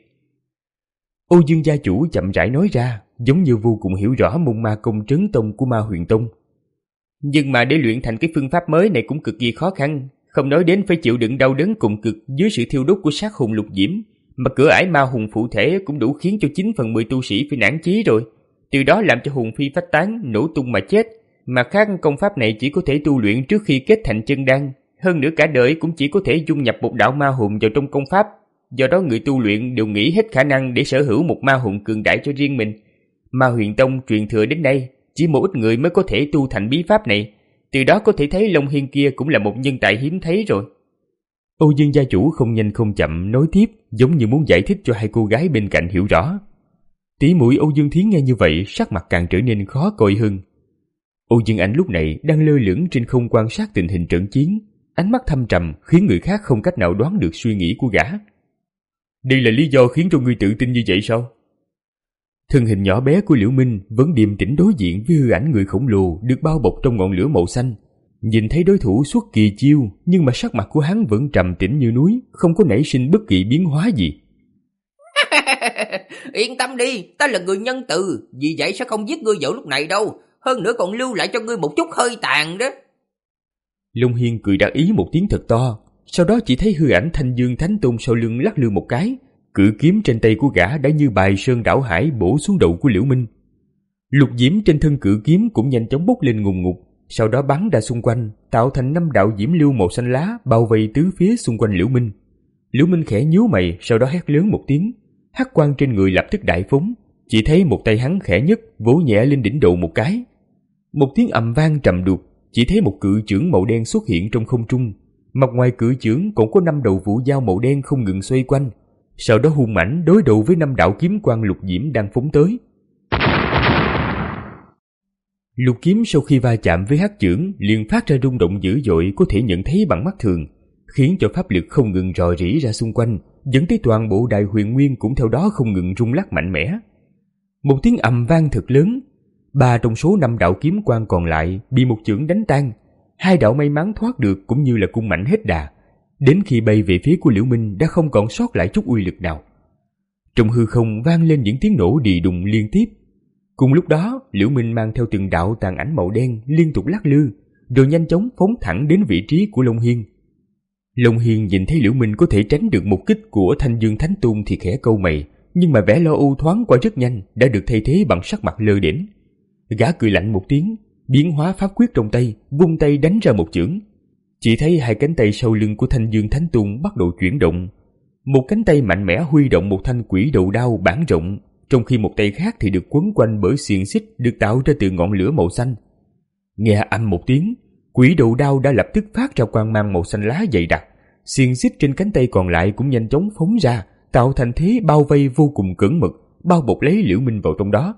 Âu Dương gia chủ chậm rãi nói ra, giống như vô cùng hiểu rõ môn ma công trấn tông của Ma Huyền Tông. Nhưng mà để luyện thành cái phương pháp mới này cũng cực kỳ khó khăn, không nói đến phải chịu đựng đau đớn cùng cực dưới sự thiêu đốt của sát hùng lục diễm, mà cửa ải ma hùng phụ thể cũng đủ khiến cho chín phần mười tu sĩ phải nản chí rồi, từ đó làm cho hùng phi phách tán, nổ tung mà chết. Mà khác công pháp này chỉ có thể tu luyện trước khi kết thành chân đan, hơn nữa cả đời cũng chỉ có thể dung nhập một đạo ma hùng vào trong công pháp. Do đó người tu luyện đều nghĩ hết khả năng để sở hữu một ma hùng cường đại cho riêng mình. Ma Huyền Tông truyền thừa đến nay, chỉ một ít người mới có thể tu thành bí pháp này, từ đó có thể thấy Long Hiên kia cũng là một nhân tài hiếm thấy rồi. Âu Dương gia chủ không nhanh không chậm nói tiếp, giống như muốn giải thích cho hai cô gái bên cạnh hiểu rõ. Tỷ muội Âu Dương Thiến nghe như vậy, sắc mặt càng trở nên khó coi hơn. Âu Dương Ảnh lúc này đang lơ lửng trên không quan sát tình hình trận chiến, ánh mắt thâm trầm khiến người khác không cách nào đoán được suy nghĩ của gã. Đây là lý do khiến cho ngươi tự tin như vậy sao? Thân hình nhỏ bé của Liễu Minh vẫn điềm tĩnh đối diện với hư ảnh người khổng lồ được bao bọc trong ngọn lửa màu xanh. Nhìn thấy đối thủ xuất kỳ chiêu, nhưng mà sắc mặt của hắn vẫn trầm tĩnh như núi, không có nảy sinh bất kỳ biến hóa gì. Yên tâm đi, ta là người nhân từ, vì vậy sẽ không giết ngươi vào lúc này đâu, hơn nữa còn lưu lại cho ngươi một chút hơi tàn đó. Long Hiên cười đắc ý một tiếng thật to, sau đó chỉ thấy hư ảnh Thanh Dương Thánh Tôn sau lưng lắc lư một cái, Cự kiếm trên tay của gã đã như bài sơn đảo hải bổ xuống đầu của Liễu Minh. Lục diễm trên thân cự kiếm cũng nhanh chóng bốc lên ngùn ngụt, sau đó bắn ra xung quanh, tạo thành năm đạo diễm lưu màu xanh lá bao vây tứ phía xung quanh Liễu Minh. Liễu Minh khẽ nhíu mày, sau đó hét lớn một tiếng, hắc quang trên người lập tức đại phóng, chỉ thấy một tay hắn khẽ nhấc, vỗ nhẹ lên đỉnh đầu một cái. Một tiếng ầm vang trầm đục, chỉ thấy một cự chưởng màu đen xuất hiện trong không trung, mặt ngoài cự chưởng còn có năm đầu vũ dao màu đen không ngừng xoay quanh, sau đó hung mãnh đối đầu với năm đạo kiếm quang lục diễm đang phóng tới. Lục kiếm sau khi va chạm với hắc chưởng liền phát ra rung động dữ dội có thể nhận thấy bằng mắt thường, khiến cho pháp lực không ngừng rò rỉ ra xung quanh, dẫn tới toàn bộ đại huyền nguyên cũng theo đó không ngừng rung lắc mạnh mẽ. Một tiếng ầm vang thật lớn, ba trong số năm đạo kiếm quang còn lại bị một chưởng đánh tan, hai đạo may mắn thoát được cũng như là cung mạnh hết đà, đến khi bay về phía của Liễu Minh đã không còn sót lại chút uy lực nào. Trong hư không vang lên những tiếng nổ đì đùng liên tiếp. Cùng lúc đó, Liễu Minh mang theo từng đạo tàn ảnh màu đen liên tục lắc lư, rồi nhanh chóng phóng thẳng đến vị trí của Long Hiên. Long Hiên nhìn thấy Liễu Minh có thể tránh được một kích của Thanh Dương Thánh Tôn thì khẽ câu mày, nhưng mà vẻ lo âu thoáng qua rất nhanh đã được thay thế bằng sắc mặt lơ đễnh. Gã cười lạnh một tiếng, biến hóa pháp quyết trong tay, vung tay đánh ra một chưởng. Chỉ thấy hai cánh tay sau lưng của Thanh Dương Thánh Tôn bắt đầu chuyển động. Một cánh tay mạnh mẽ huy động một thanh quỷ đầu đao bản rộng, trong khi một tay khác thì được quấn quanh bởi xiềng xích được tạo ra từ ngọn lửa màu xanh. Nghe âm một tiếng, quỷ đầu đao đã lập tức phát ra quang mang màu xanh lá dày đặc, xiềng xích trên cánh tay còn lại cũng nhanh chóng phóng ra, tạo thành thế bao vây vô cùng cẩn mật, bao bọc lấy Liễu Minh vào trong đó.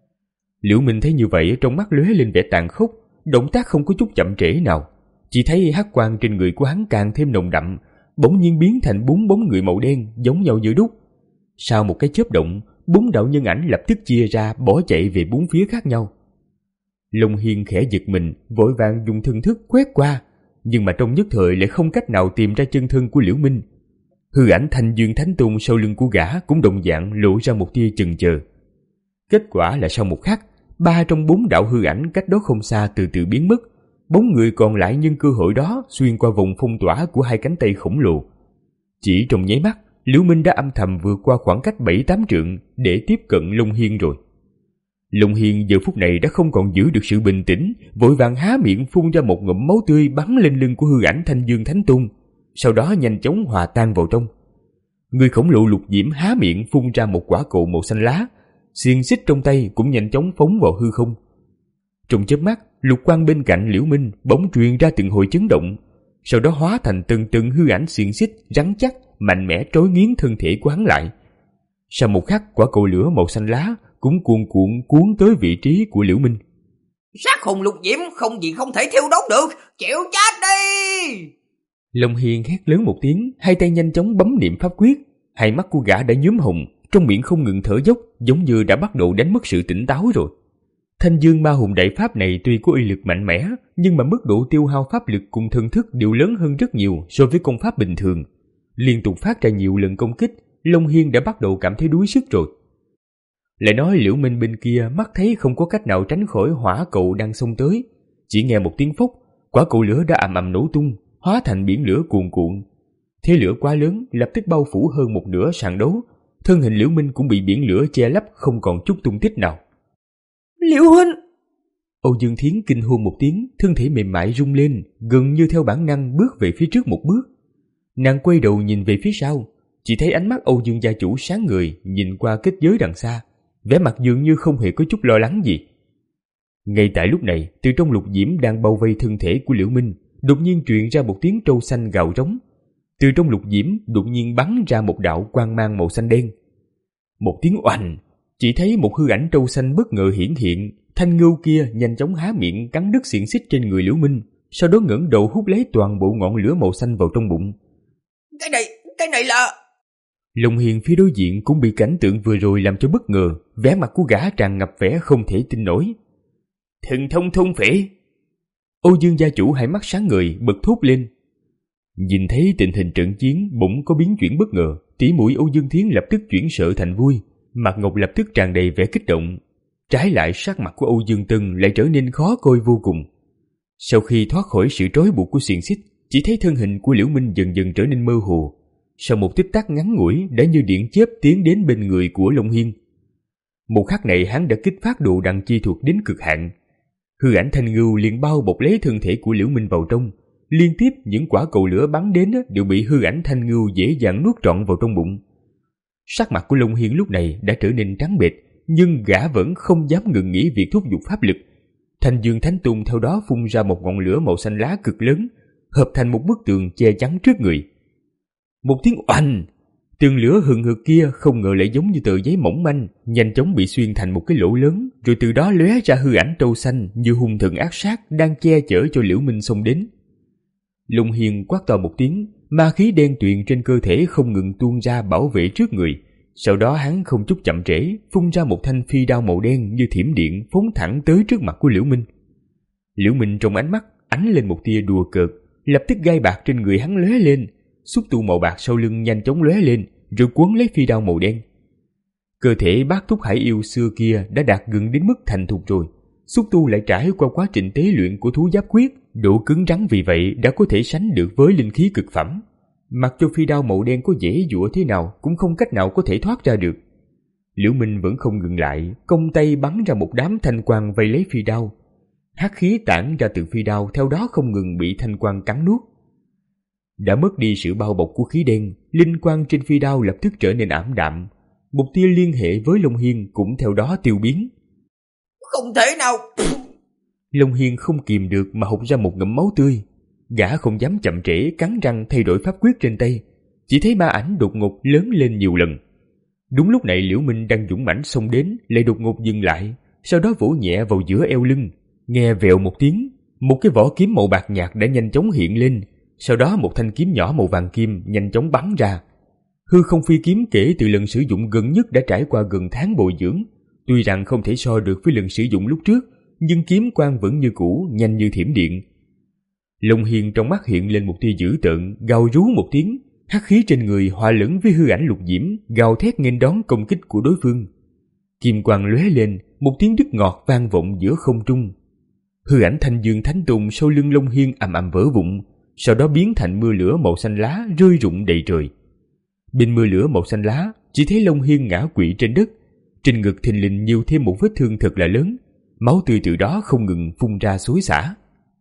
Liễu Minh thấy như vậy, trong mắt lóe lên vẻ tàn khốc, động tác không có chút chậm trễ nào. Chỉ thấy hắc quang trên người của hắn càng thêm nồng đậm, bỗng nhiên biến thành bốn bóng người màu đen giống nhau như đúc. Sau một cái chớp động, bốn đạo nhân ảnh lập tức chia ra bỏ chạy về bốn phía khác nhau. Long Hiên khẽ giật mình, vội vàng dùng thần thức quét qua, nhưng mà trong nhất thời lại không cách nào tìm ra chân thân của Liễu Minh. Hư ảnh Thanh Dương Thánh Tôn sau lưng của gã cũng đồng dạng lộ ra một tia chần chờ. Kết quả là sau một khắc, ba trong bốn đạo hư ảnh cách đó không xa từ từ biến mất. Bốn người còn lại nhân cơ hội đó xuyên qua vùng phong tỏa của hai cánh tay khổng lồ. Chỉ trong nháy mắt, Liễu Minh đã âm thầm vượt qua khoảng cách bảy tám trượng để tiếp cận Long Hiên rồi. Long Hiên giờ phút này đã không còn giữ được sự bình tĩnh, vội vàng há miệng phun ra một ngụm máu tươi bắn lên lưng của hư ảnh Thanh Dương Thánh Tôn, sau đó nhanh chóng hòa tan vào trong. Người khổng lồ lục diễm há miệng phun ra một quả cầu màu xanh lá, xiềng xích trong tay cũng nhanh chóng phóng vào hư không. Trong chớp mắt, lục quang bên cạnh Liễu Minh bỗng truyền ra từng hồi chấn động, sau đó hóa thành từng từng hư ảnh xiềng xích rắn chắc, mạnh mẽ trói nghiến thân thể của hắn lại. Sau một khắc, quả cầu lửa màu xanh lá cũng cuồn cuộn cuốn tới vị trí của Liễu Minh. Sát hồn lục diễm không gì không thể thiêu đốt được, chịu chết đi! Long Hiên hét lớn một tiếng, hai tay nhanh chóng bấm niệm pháp quyết, hai mắt của gã đã nhuốm hồng, trong miệng không ngừng thở dốc, giống như đã bắt đầu đánh mất sự tỉnh táo rồi. Thanh Dương Ma Hồn Đại Pháp này tuy có uy lực mạnh mẽ, nhưng mà mức độ tiêu hao pháp lực cùng thần thức đều lớn hơn rất nhiều so với công pháp bình thường. Liên tục phát ra nhiều lần công kích, Long Hiên đã bắt đầu cảm thấy đuối sức rồi. Lại nói Liễu Minh bên kia mắt thấy không có cách nào tránh khỏi hỏa cầu đang xông tới, chỉ nghe một tiếng phốc, quả cầu lửa đã ầm ầm nổ tung, hóa thành biển lửa cuồn cuộn. Thế lửa quá lớn lập tức bao phủ hơn một nửa sàn đấu, thân hình Liễu Minh cũng bị biển lửa che lấp không còn chút tung tích nào. Liễu huynh! Âu Dương Thiến kinh hô một tiếng, thân thể mềm mại rung lên, gần như theo bản năng bước về phía trước một bước. Nàng quay đầu nhìn về phía sau, chỉ thấy ánh mắt Âu Dương gia chủ sáng ngời nhìn qua kết giới đằng xa, vẻ mặt dường như không hề có chút lo lắng gì. Ngay tại lúc này, từ trong lục diễm đang bao vây thân thể của Liễu Minh, đột nhiên truyền ra một tiếng trâu xanh gào rống. Từ trong lục diễm đột nhiên bắn ra một đạo quang mang màu xanh đen. Một tiếng oành, chỉ thấy một hư ảnh trâu xanh bất ngờ hiển hiện, thanh ngưu kia nhanh chóng há miệng cắn đứt xiềng xích trên người Liễu Minh, sau đó ngẩng đầu hút lấy toàn bộ ngọn lửa màu xanh vào trong bụng. Cái này, cái này là... Long Hiền phía đối diện cũng bị cảnh tượng vừa rồi làm cho bất ngờ, vẻ mặt của gã tràn ngập vẻ không thể tin nổi. Thần thông thôn phệ! Âu Dương gia chủ hai mắt sáng ngời bật thốt lên. Nhìn thấy tình hình trận chiến bỗng có biến chuyển bất ngờ, tỷ muội Âu Dương Thiến lập tức chuyển sợ thành vui, mặt Ngọc lập tức tràn đầy vẻ kích động. Trái lại sắc mặt của Âu Dương Tân lại trở nên khó coi vô cùng. Sau khi thoát khỏi sự trói buộc của xiềng xích, chỉ thấy thân hình của Liễu Minh dần dần trở nên mơ hồ. sau một tích tắc ngắn ngủi đã như điện chớp tiến đến bên người của Long Hiên. Một khắc này hắn đã kích phát độ đằng chi thuật đến cực hạn. Hư ảnh thanh ngưu liền bao bọc lấy thân thể của Liễu Minh vào trong, liên tiếp những quả cầu lửa bắn đến đều bị hư ảnh thanh ngưu dễ dàng nuốt trọn vào trong bụng. Sắc mặt của Long Hiên lúc này đã trở nên trắng bệch, nhưng gã vẫn không dám ngừng nghỉ việc thúc giục pháp lực. Thanh Dương Thánh Tung theo đó phun ra một ngọn lửa màu xanh lá cực lớn, hợp thành một bức tường che chắn trước người. Một tiếng oanh, tường lửa hừng hực kia không ngờ lại giống như tờ giấy mỏng manh, nhanh chóng bị xuyên thành một cái lỗ lớn, rồi từ đó lóe ra hư ảnh trâu xanh như hung thần ác sát đang che chở cho Liễu Minh xông đến. Long Hiên quát to một tiếng, ma khí đen tuyền trên cơ thể không ngừng tuôn ra bảo vệ trước người. Sau đó hắn không chút chậm trễ, phun ra một thanh phi đao màu đen như thiểm điện phóng thẳng tới trước mặt của Liễu Minh. Liễu Minh trong ánh mắt ánh lên một tia đùa cợt, lập tức gai bạc trên người hắn lóe lên, xúc tu màu bạc sau lưng nhanh chóng lóe lên, rồi quấn lấy phi đao màu đen. Cơ thể bác thúc hải yêu xưa kia đã đạt gần đến mức thành thục rồi, xúc tu lại trải qua quá trình tế luyện của thú giáp quyết, độ cứng rắn vì vậy đã có thể sánh được với linh khí cực phẩm. Mặc cho phi đao màu đen có dễ dụa thế nào cũng không cách nào có thể thoát ra được. Liễu Minh vẫn không ngừng lại, cong tay bắn ra một đám thanh quang vây lấy phi đao. Hắc khí tản ra từ phi đao theo đó không ngừng bị thanh quang cắn nuốt. Đã mất đi sự bao bọc của khí đen, linh quang trên phi đao lập tức trở nên ảm đạm. Một tia liên hệ với Long Hiên cũng theo đó tiêu biến. Không thể nào! Long Hiên không kìm được mà hộc ra một ngụm máu tươi. Gã không dám chậm trễ, cắn răng thay đổi pháp quyết trên tay. Chỉ thấy ma ảnh đột ngột lớn lên nhiều lần. Đúng lúc này Liễu Minh đang dũng mãnh xông đến, lại đột ngột dừng lại, sau đó vỗ nhẹ vào giữa eo lưng. Nghe vèo một tiếng, một cái vỏ kiếm màu bạc nhạt đã nhanh chóng hiện lên. Sau đó một thanh kiếm nhỏ màu vàng kim nhanh chóng bắn ra. Hư không phi kiếm kể từ lần sử dụng gần nhất đã trải qua gần tháng bồi dưỡng. Tuy rằng không thể so được với lần sử dụng lúc trước, nhưng kiếm quang vẫn như cũ, nhanh như thiểm điện. Long Hiên trong mắt hiện lên một tia dữ tợn, gào rú một tiếng, hắc khí trên người hòa lẫn với hư ảnh lục diễm, gào thét nghênh đón công kích của đối phương. Kim quang lóe lên, một tiếng đứt ngọt vang vọng giữa không trung. Hư ảnh Thanh Dương Thánh Tùng sau lưng Long Hiên ầm ầm vỡ vụn, sau đó biến thành mưa lửa màu xanh lá rơi rụng đầy trời. Bên mưa lửa màu xanh lá, chỉ thấy Long Hiên ngã quỵ trên đất, trên ngực thình lình nhiều thêm một vết thương thật là lớn, máu tươi từ đó không ngừng phun ra xối xả.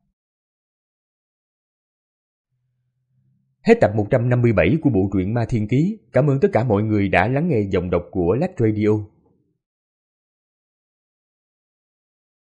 Hết tập một trăm năm mươi bảy của bộ truyện Ma Thiên Ký. Cảm ơn tất cả mọi người đã lắng nghe giọng đọc của Lách Radio.